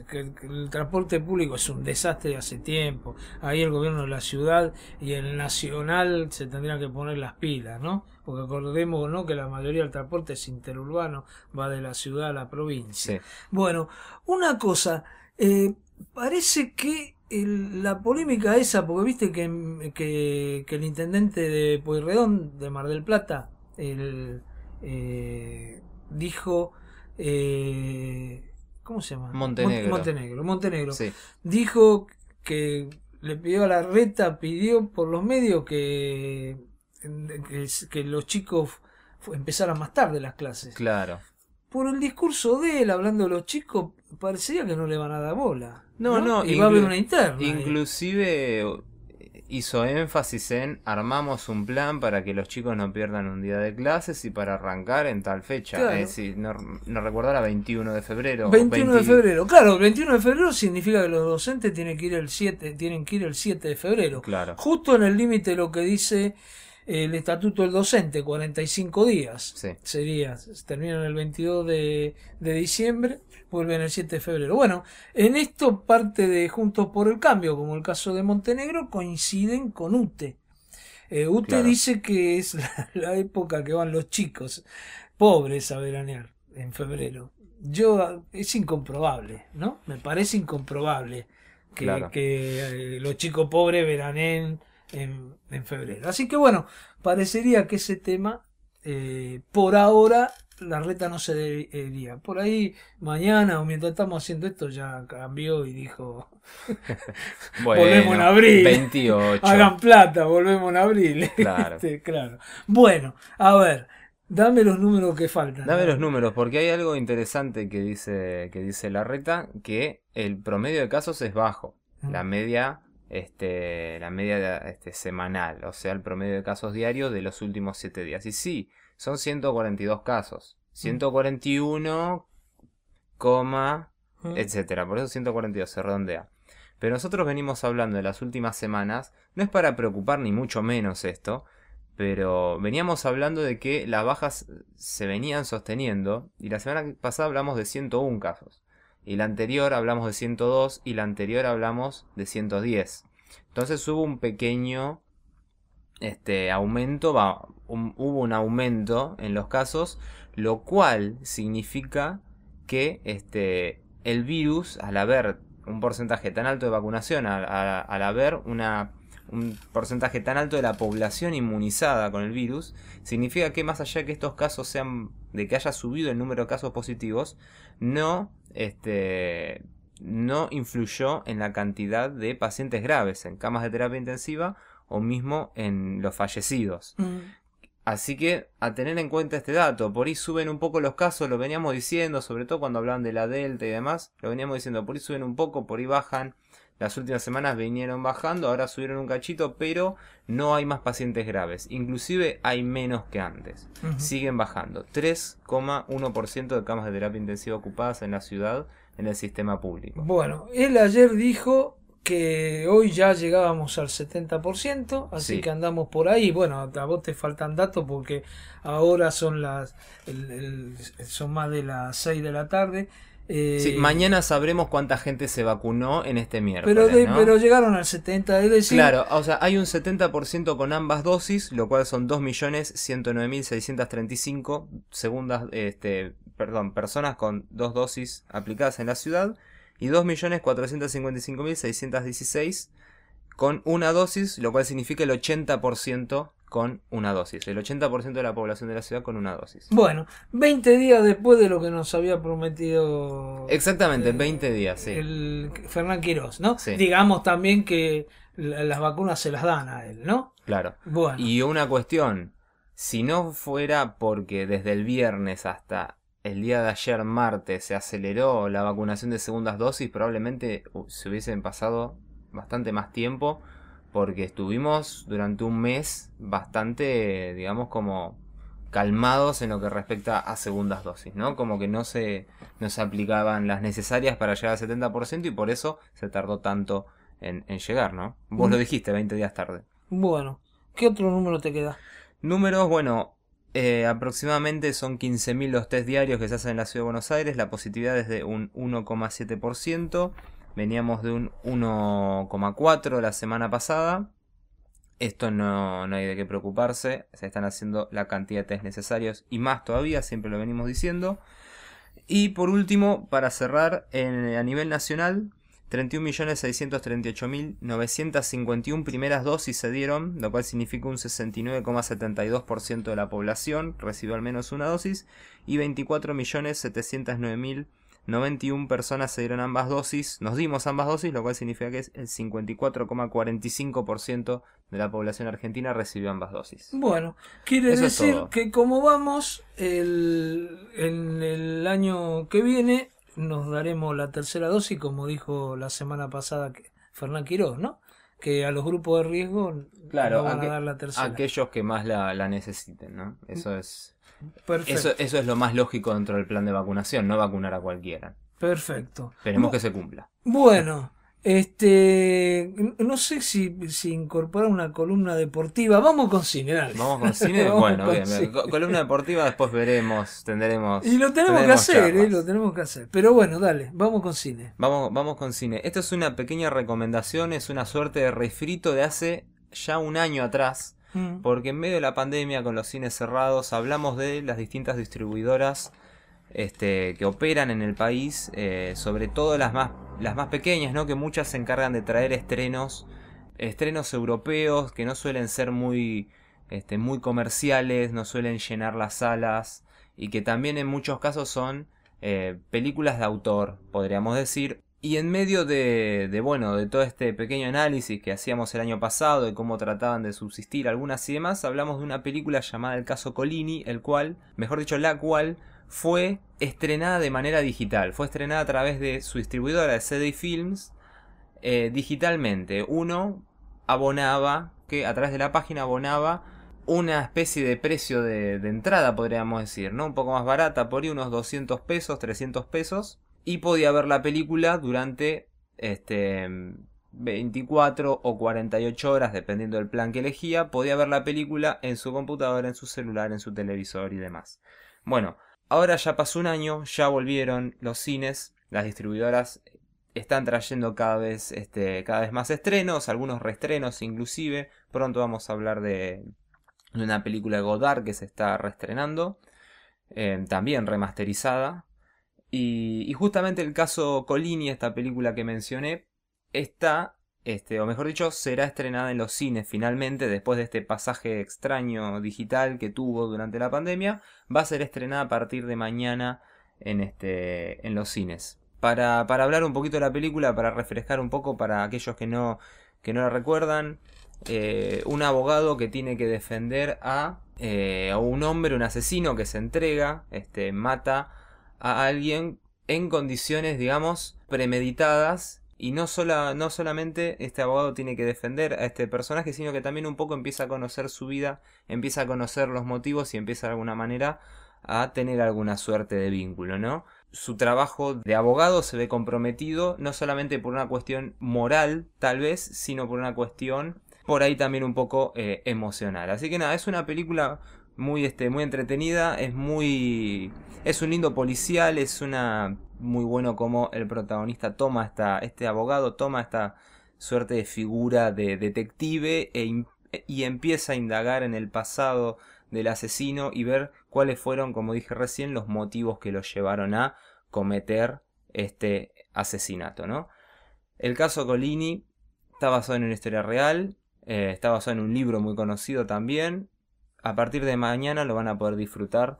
El transporte público es un desastre hace tiempo. Ahí el gobierno de la ciudad y el nacional se tendrían que poner las pilas, ¿no? Porque acordemos, ¿no?, que la mayoría del transporte es interurbano, va de la ciudad a la provincia. Sí. Bueno, una cosa, eh, parece que el, la polémica esa, porque viste que, que, que el intendente de Pueyrredón, de Mar del Plata, el... Eh, dijo eh, ¿cómo se llama? Montenegro. Montenegro, Montenegro. Sí. Dijo que le pidió a la reta, pidió por los medios que, que, que los chicos empezaran más tarde las clases. Claro. Por el discurso de él, hablando de los chicos, parecía que no le van a dar bola. No, no, no y va a haber una interna. Inclusive ahí. Hizo énfasis en armamos un plan para que los chicos no pierdan un día de clases y para arrancar en tal fecha. Claro. Es decir, no, no recuerdo, era veintiuno de febrero. veintiuno de febrero, claro, veintiuno de febrero significa que los docentes tienen que ir el siete, tienen que ir el siete de febrero. Claro. Justo en el límite de lo que dice el estatuto del docente, cuarenta y cinco días. Sí. Sería, terminan el veintidós de diciembre, vuelven el siete de febrero. Bueno, en esto parte de Juntos por el Cambio, como el caso de Montenegro, coinciden con U T E. Eh, U T E claro. Dice que es la, la época que van los chicos pobres a veranear en febrero. Yo, es incomprobable, ¿no? Me parece incomprobable que, claro. que eh, los chicos pobres veraneen En, en febrero. Así que bueno, parecería que ese tema eh, por ahora la reta no se debería. Por ahí mañana o mientras estamos haciendo esto ya cambió y dijo bueno, volvemos en abril. veintiocho. Hagan plata, volvemos en abril. Claro. Este, claro. Bueno, a ver, dame los números que faltan. Dame los números, porque hay algo interesante que dice, que dice la reta, que el promedio de casos es bajo. Mm. La media, este, la media este, semanal, o sea, el promedio de casos diarios de los últimos siete días. Y sí, son ciento cuarenta y dos casos. ciento cuarenta y uno, coma, mm. etcétera. Por eso ciento cuarenta y dos se redondea. Pero nosotros venimos hablando de las últimas semanas, no es para preocupar ni mucho menos esto, pero veníamos hablando de que las bajas se venían sosteniendo, y la semana pasada hablamos de ciento uno casos, y la anterior hablamos de ciento dos, y la anterior hablamos de ciento diez. Entonces hubo un pequeño este, aumento, va, un, hubo un aumento en los casos, lo cual significa que este, el virus, al haber un porcentaje tan alto de vacunación, al, al, al haber una... un porcentaje tan alto de la población inmunizada con el virus, significa que más allá de que estos casos sean, de que haya subido el número de casos positivos, no, este, no influyó en la cantidad de pacientes graves en camas de terapia intensiva o mismo en los fallecidos. Mm. Así que a tener en cuenta este dato, por ahí suben un poco los casos, lo veníamos diciendo, sobre todo cuando hablaban de la Delta y demás, lo veníamos diciendo, por ahí suben un poco, por ahí bajan. Las últimas semanas vinieron bajando, ahora subieron un cachito, pero no hay más pacientes graves. Inclusive hay menos que antes. Uh-huh. Siguen bajando. tres coma uno por ciento de camas de terapia intensiva ocupadas en la ciudad, en el sistema público. Bueno, él ayer dijo que hoy ya llegábamos al setenta por ciento, así sí. que andamos por ahí. Bueno, a vos te faltan datos porque ahora son las el, el, son más de las seis de la tarde. Eh, sí, mañana sabremos cuánta gente se vacunó en este miércoles, pero, de, ¿no? pero llegaron al setenta, es decir... Claro, o sea, hay un setenta por ciento con ambas dosis, lo cual son dos millones ciento nueve mil seiscientos treinta y cinco segundas, este, perdón, personas con dos dosis aplicadas en la ciudad, y dos millones cuatrocientos cincuenta y cinco mil seiscientos dieciséis con una dosis, lo cual significa el ochenta por ciento con una dosis. El ochenta por ciento de la población de la ciudad con una dosis. Bueno, veinte días después de lo que nos había prometido... Exactamente, eh, veinte días, sí. El Fernán Quirós, ¿no? Sí. Digamos también que las vacunas se las dan a él, ¿no? Claro. Bueno. Y una cuestión, si no fuera porque desde el viernes hasta el día de ayer, martes, se aceleró la vacunación de segundas dosis, probablemente se hubiesen pasado bastante más tiempo, porque estuvimos durante un mes bastante, digamos, como calmados en lo que respecta a segundas dosis, ¿no? Como que no se, no se aplicaban las necesarias para llegar al setenta por ciento y por eso se tardó tanto en, en llegar, ¿no? Vos mm. lo dijiste, veinte días tarde. Bueno, ¿qué otro número te queda? Números, bueno, eh, aproximadamente son quince mil los test diarios que se hacen en la Ciudad de Buenos Aires, la positividad es de un uno coma siete por ciento. Veníamos de un uno coma cuatro la semana pasada. Esto no, no hay de qué preocuparse. Se están haciendo la cantidad de test necesarios y más todavía, siempre lo venimos diciendo. Y por último, para cerrar, en, a nivel nacional, treinta y un millones seiscientos treinta y ocho mil novecientos cincuenta y uno primeras dosis se dieron, lo cual significa un sesenta y nueve coma setenta y dos por ciento de la población recibió al menos una dosis. Y veinticuatro millones setecientos nueve mil noventa y una personas se dieron ambas dosis, nos dimos ambas dosis, lo cual significa que es el cincuenta y cuatro coma cuarenta y cinco por ciento de la población argentina recibió ambas dosis. Bueno, quiere Eso decir que como vamos, el, en el año que viene nos daremos la tercera dosis, como dijo la semana pasada que Fernán Quirós, ¿no? Que a los grupos de riesgo claro, no van aqu- a dar la tercera. Aquellos que más la, la necesiten, ¿no? Eso es... Perfecto. Eso, eso es lo más lógico dentro del plan de vacunación, no vacunar a cualquiera. Perfecto. Esperemos que se cumpla. Bueno, este no sé si, si incorporar una columna deportiva. Vamos con cine, dale. ¿Vamos con cine? Vamos bueno, con bien, cine. bien. Co- Columna deportiva después veremos, tendremos... Y lo tenemos que tendremos hacer, charlas. eh, lo tenemos que hacer. Pero bueno, dale, vamos con cine. Vamos, vamos con cine. Esto es una pequeña recomendación, es una suerte de refrito de hace ya un año atrás. Porque en medio de la pandemia, con los cines cerrados, hablamos de las distintas distribuidoras este, que operan en el país, eh, sobre todo las más, las más pequeñas, ¿no? Que muchas se encargan de traer estrenos, estrenos europeos que no suelen ser muy, este, muy comerciales, no suelen llenar las salas, y que también en muchos casos son eh, películas de autor, podríamos decir. Y en medio de, de, bueno, de todo este pequeño análisis que hacíamos el año pasado de cómo trataban de subsistir algunas y demás, hablamos de una película llamada El caso Collini, el cual, mejor dicho, la cual fue estrenada de manera digital. Fue estrenada a través de su distribuidora de C D Films eh, digitalmente. Uno abonaba, que a través de la página abonaba una especie de precio de, de entrada, podríamos decir, ¿no? Un poco más barata, por ahí unos doscientos pesos, trescientos pesos. Y podía ver la película durante este, veinticuatro o cuarenta y ocho horas, dependiendo del plan que elegía. Podía ver la película en su computadora, en su celular, en su televisor y demás. Bueno, ahora ya pasó un año, ya volvieron los cines, las distribuidoras están trayendo cada vez, este, cada vez más estrenos, algunos reestrenos inclusive. Pronto vamos a hablar de, de una película de Godard que se está reestrenando, eh, también remasterizada. Y, y justamente el caso Collini, esta película que mencioné, está, este, o mejor dicho, será estrenada en los cines finalmente, después de este pasaje extraño digital que tuvo durante la pandemia. Va a ser estrenada a partir de mañana en, este, en los cines. Para, para hablar un poquito de la película, para refrescar un poco para aquellos que no, que no la recuerdan, eh, un abogado que tiene que defender a, eh, a un hombre, un asesino que se entrega, este, mata a alguien en condiciones, digamos, premeditadas. Y no, sola, no solamente este abogado tiene que defender a este personaje, sino que también un poco empieza a conocer su vida, empieza a conocer los motivos y empieza de alguna manera a tener alguna suerte de vínculo, ¿no? Su trabajo de abogado se ve comprometido no solamente por una cuestión moral, tal vez, sino por una cuestión por ahí también un poco eh, emocional. Así que nada, es una película muy, este, muy entretenida, es muy... es un lindo policial, es una... muy bueno como el protagonista toma esta... este abogado toma esta suerte de figura de detective e, y empieza a indagar en el pasado del asesino y ver cuáles fueron, como dije recién, los motivos que lo llevaron a cometer este asesinato, ¿no? El caso Collini está basado en una historia real, eh, está basado en un libro muy conocido también. A partir de mañana lo van a poder disfrutar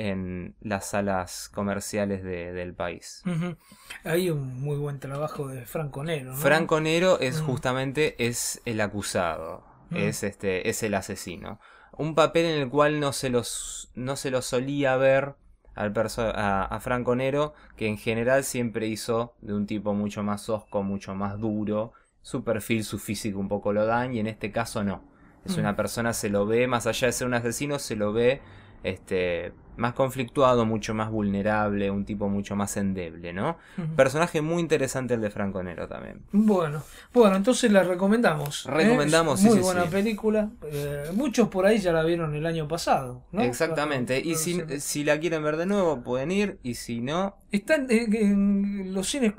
en las salas comerciales de, del país. Uh-huh. Hay un muy buen trabajo de Franco Nero, ¿no? Franco Nero es uh-huh. justamente es el acusado, uh-huh. es este es el asesino. Un papel en el cual no se los no se lo solía ver al perso- a, a Franco Nero, que en general siempre hizo de un tipo mucho más hosco, mucho más duro. Su perfil, su físico un poco lo dan, y en este caso no. Es una persona, se lo ve, más allá de ser un asesino, se lo ve este, más conflictuado, mucho más vulnerable, un tipo mucho más endeble, ¿no? Uh-huh. Personaje muy interesante el de Franco Nero también. Bueno, bueno, entonces la recomendamos. Recomendamos, ¿eh? sí, Muy sí, buena sí. película. Eh, muchos por ahí ya la vieron el año pasado, ¿no? Exactamente. Claro, y si, sí. si la quieren ver de nuevo, pueden ir, y si no... Están en, en los cines,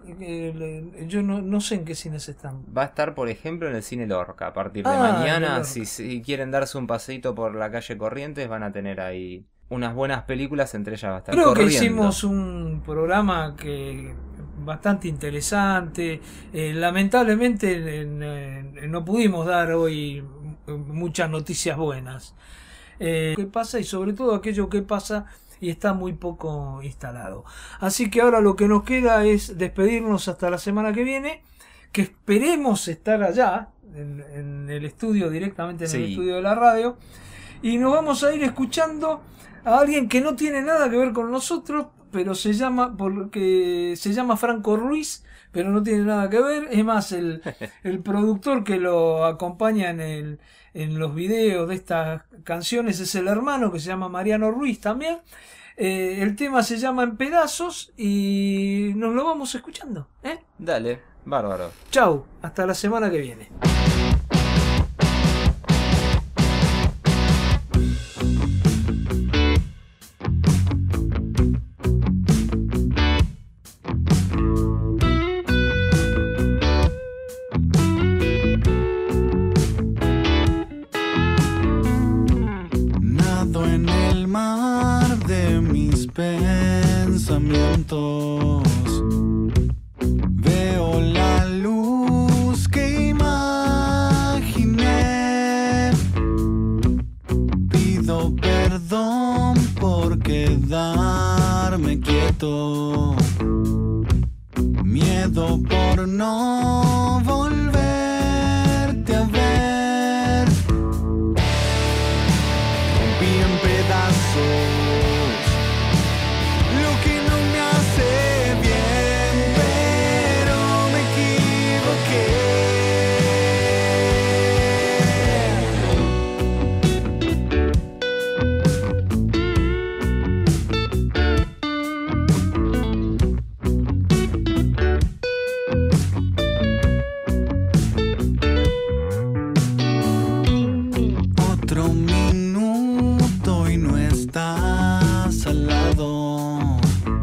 eh, yo no, no sé en qué cines están. Va a estar, por ejemplo, en el Cine Lorca. A partir de Ah, mañana, si, si quieren darse un paseíto por la calle Corrientes, van a tener ahí unas buenas películas, entre ellas va a estar Creo Corriendo. que hicimos un programa que bastante interesante. Eh, lamentablemente en, en, no pudimos dar hoy muchas noticias buenas. Eh, ¿Qué pasa? Y sobre todo aquello que pasa y está muy poco instalado. Así que ahora lo que nos queda es despedirnos hasta la semana que viene, que esperemos estar allá, en, en el estudio, directamente en Sí. el estudio de la radio, y nos vamos a ir escuchando a alguien que no tiene nada que ver con nosotros, pero se llama, porque se llama Franco Ruiz, pero no tiene nada que ver. Es más, el, el productor que lo acompaña en el, en los videos de estas canciones es el hermano, que se llama Mariano Ruiz también. Eh, el tema se llama En Pedazos y nos lo vamos escuchando, ¿eh? Dale, bárbaro. Chau, hasta la semana que viene. Nado en el mar de mis pensamientos. Veo la luz que imaginé. Pido perdón por quedar miedo por no volverte a ver. Rompí en pedazos lo que no me hace bien, pero me equivoqué. Otro minuto y no estás al lado.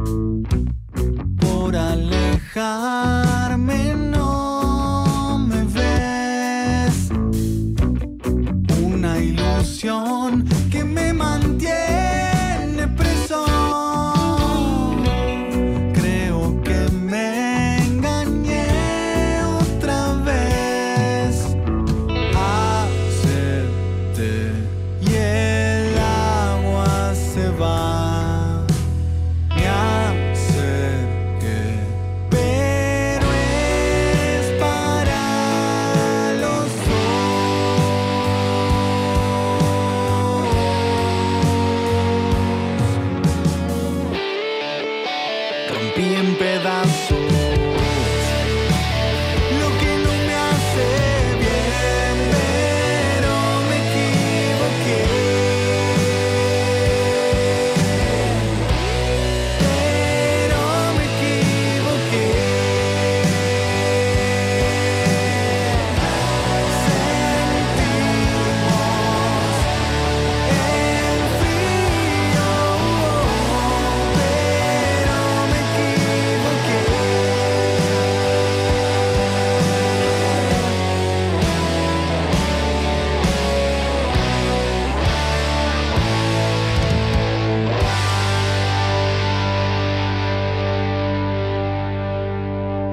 Por alejarme no me ves. Una ilusión que me mantiene preso. Creo que me engañé otra vez. Acepté y el agua se va. Me acerqué, pero es para los dos. Rompí en pedazos lo que no me hace bien, pero me equivoqué. Pero me equivoqué.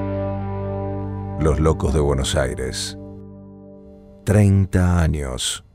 Los Locos de Buenos Aires. treinta años.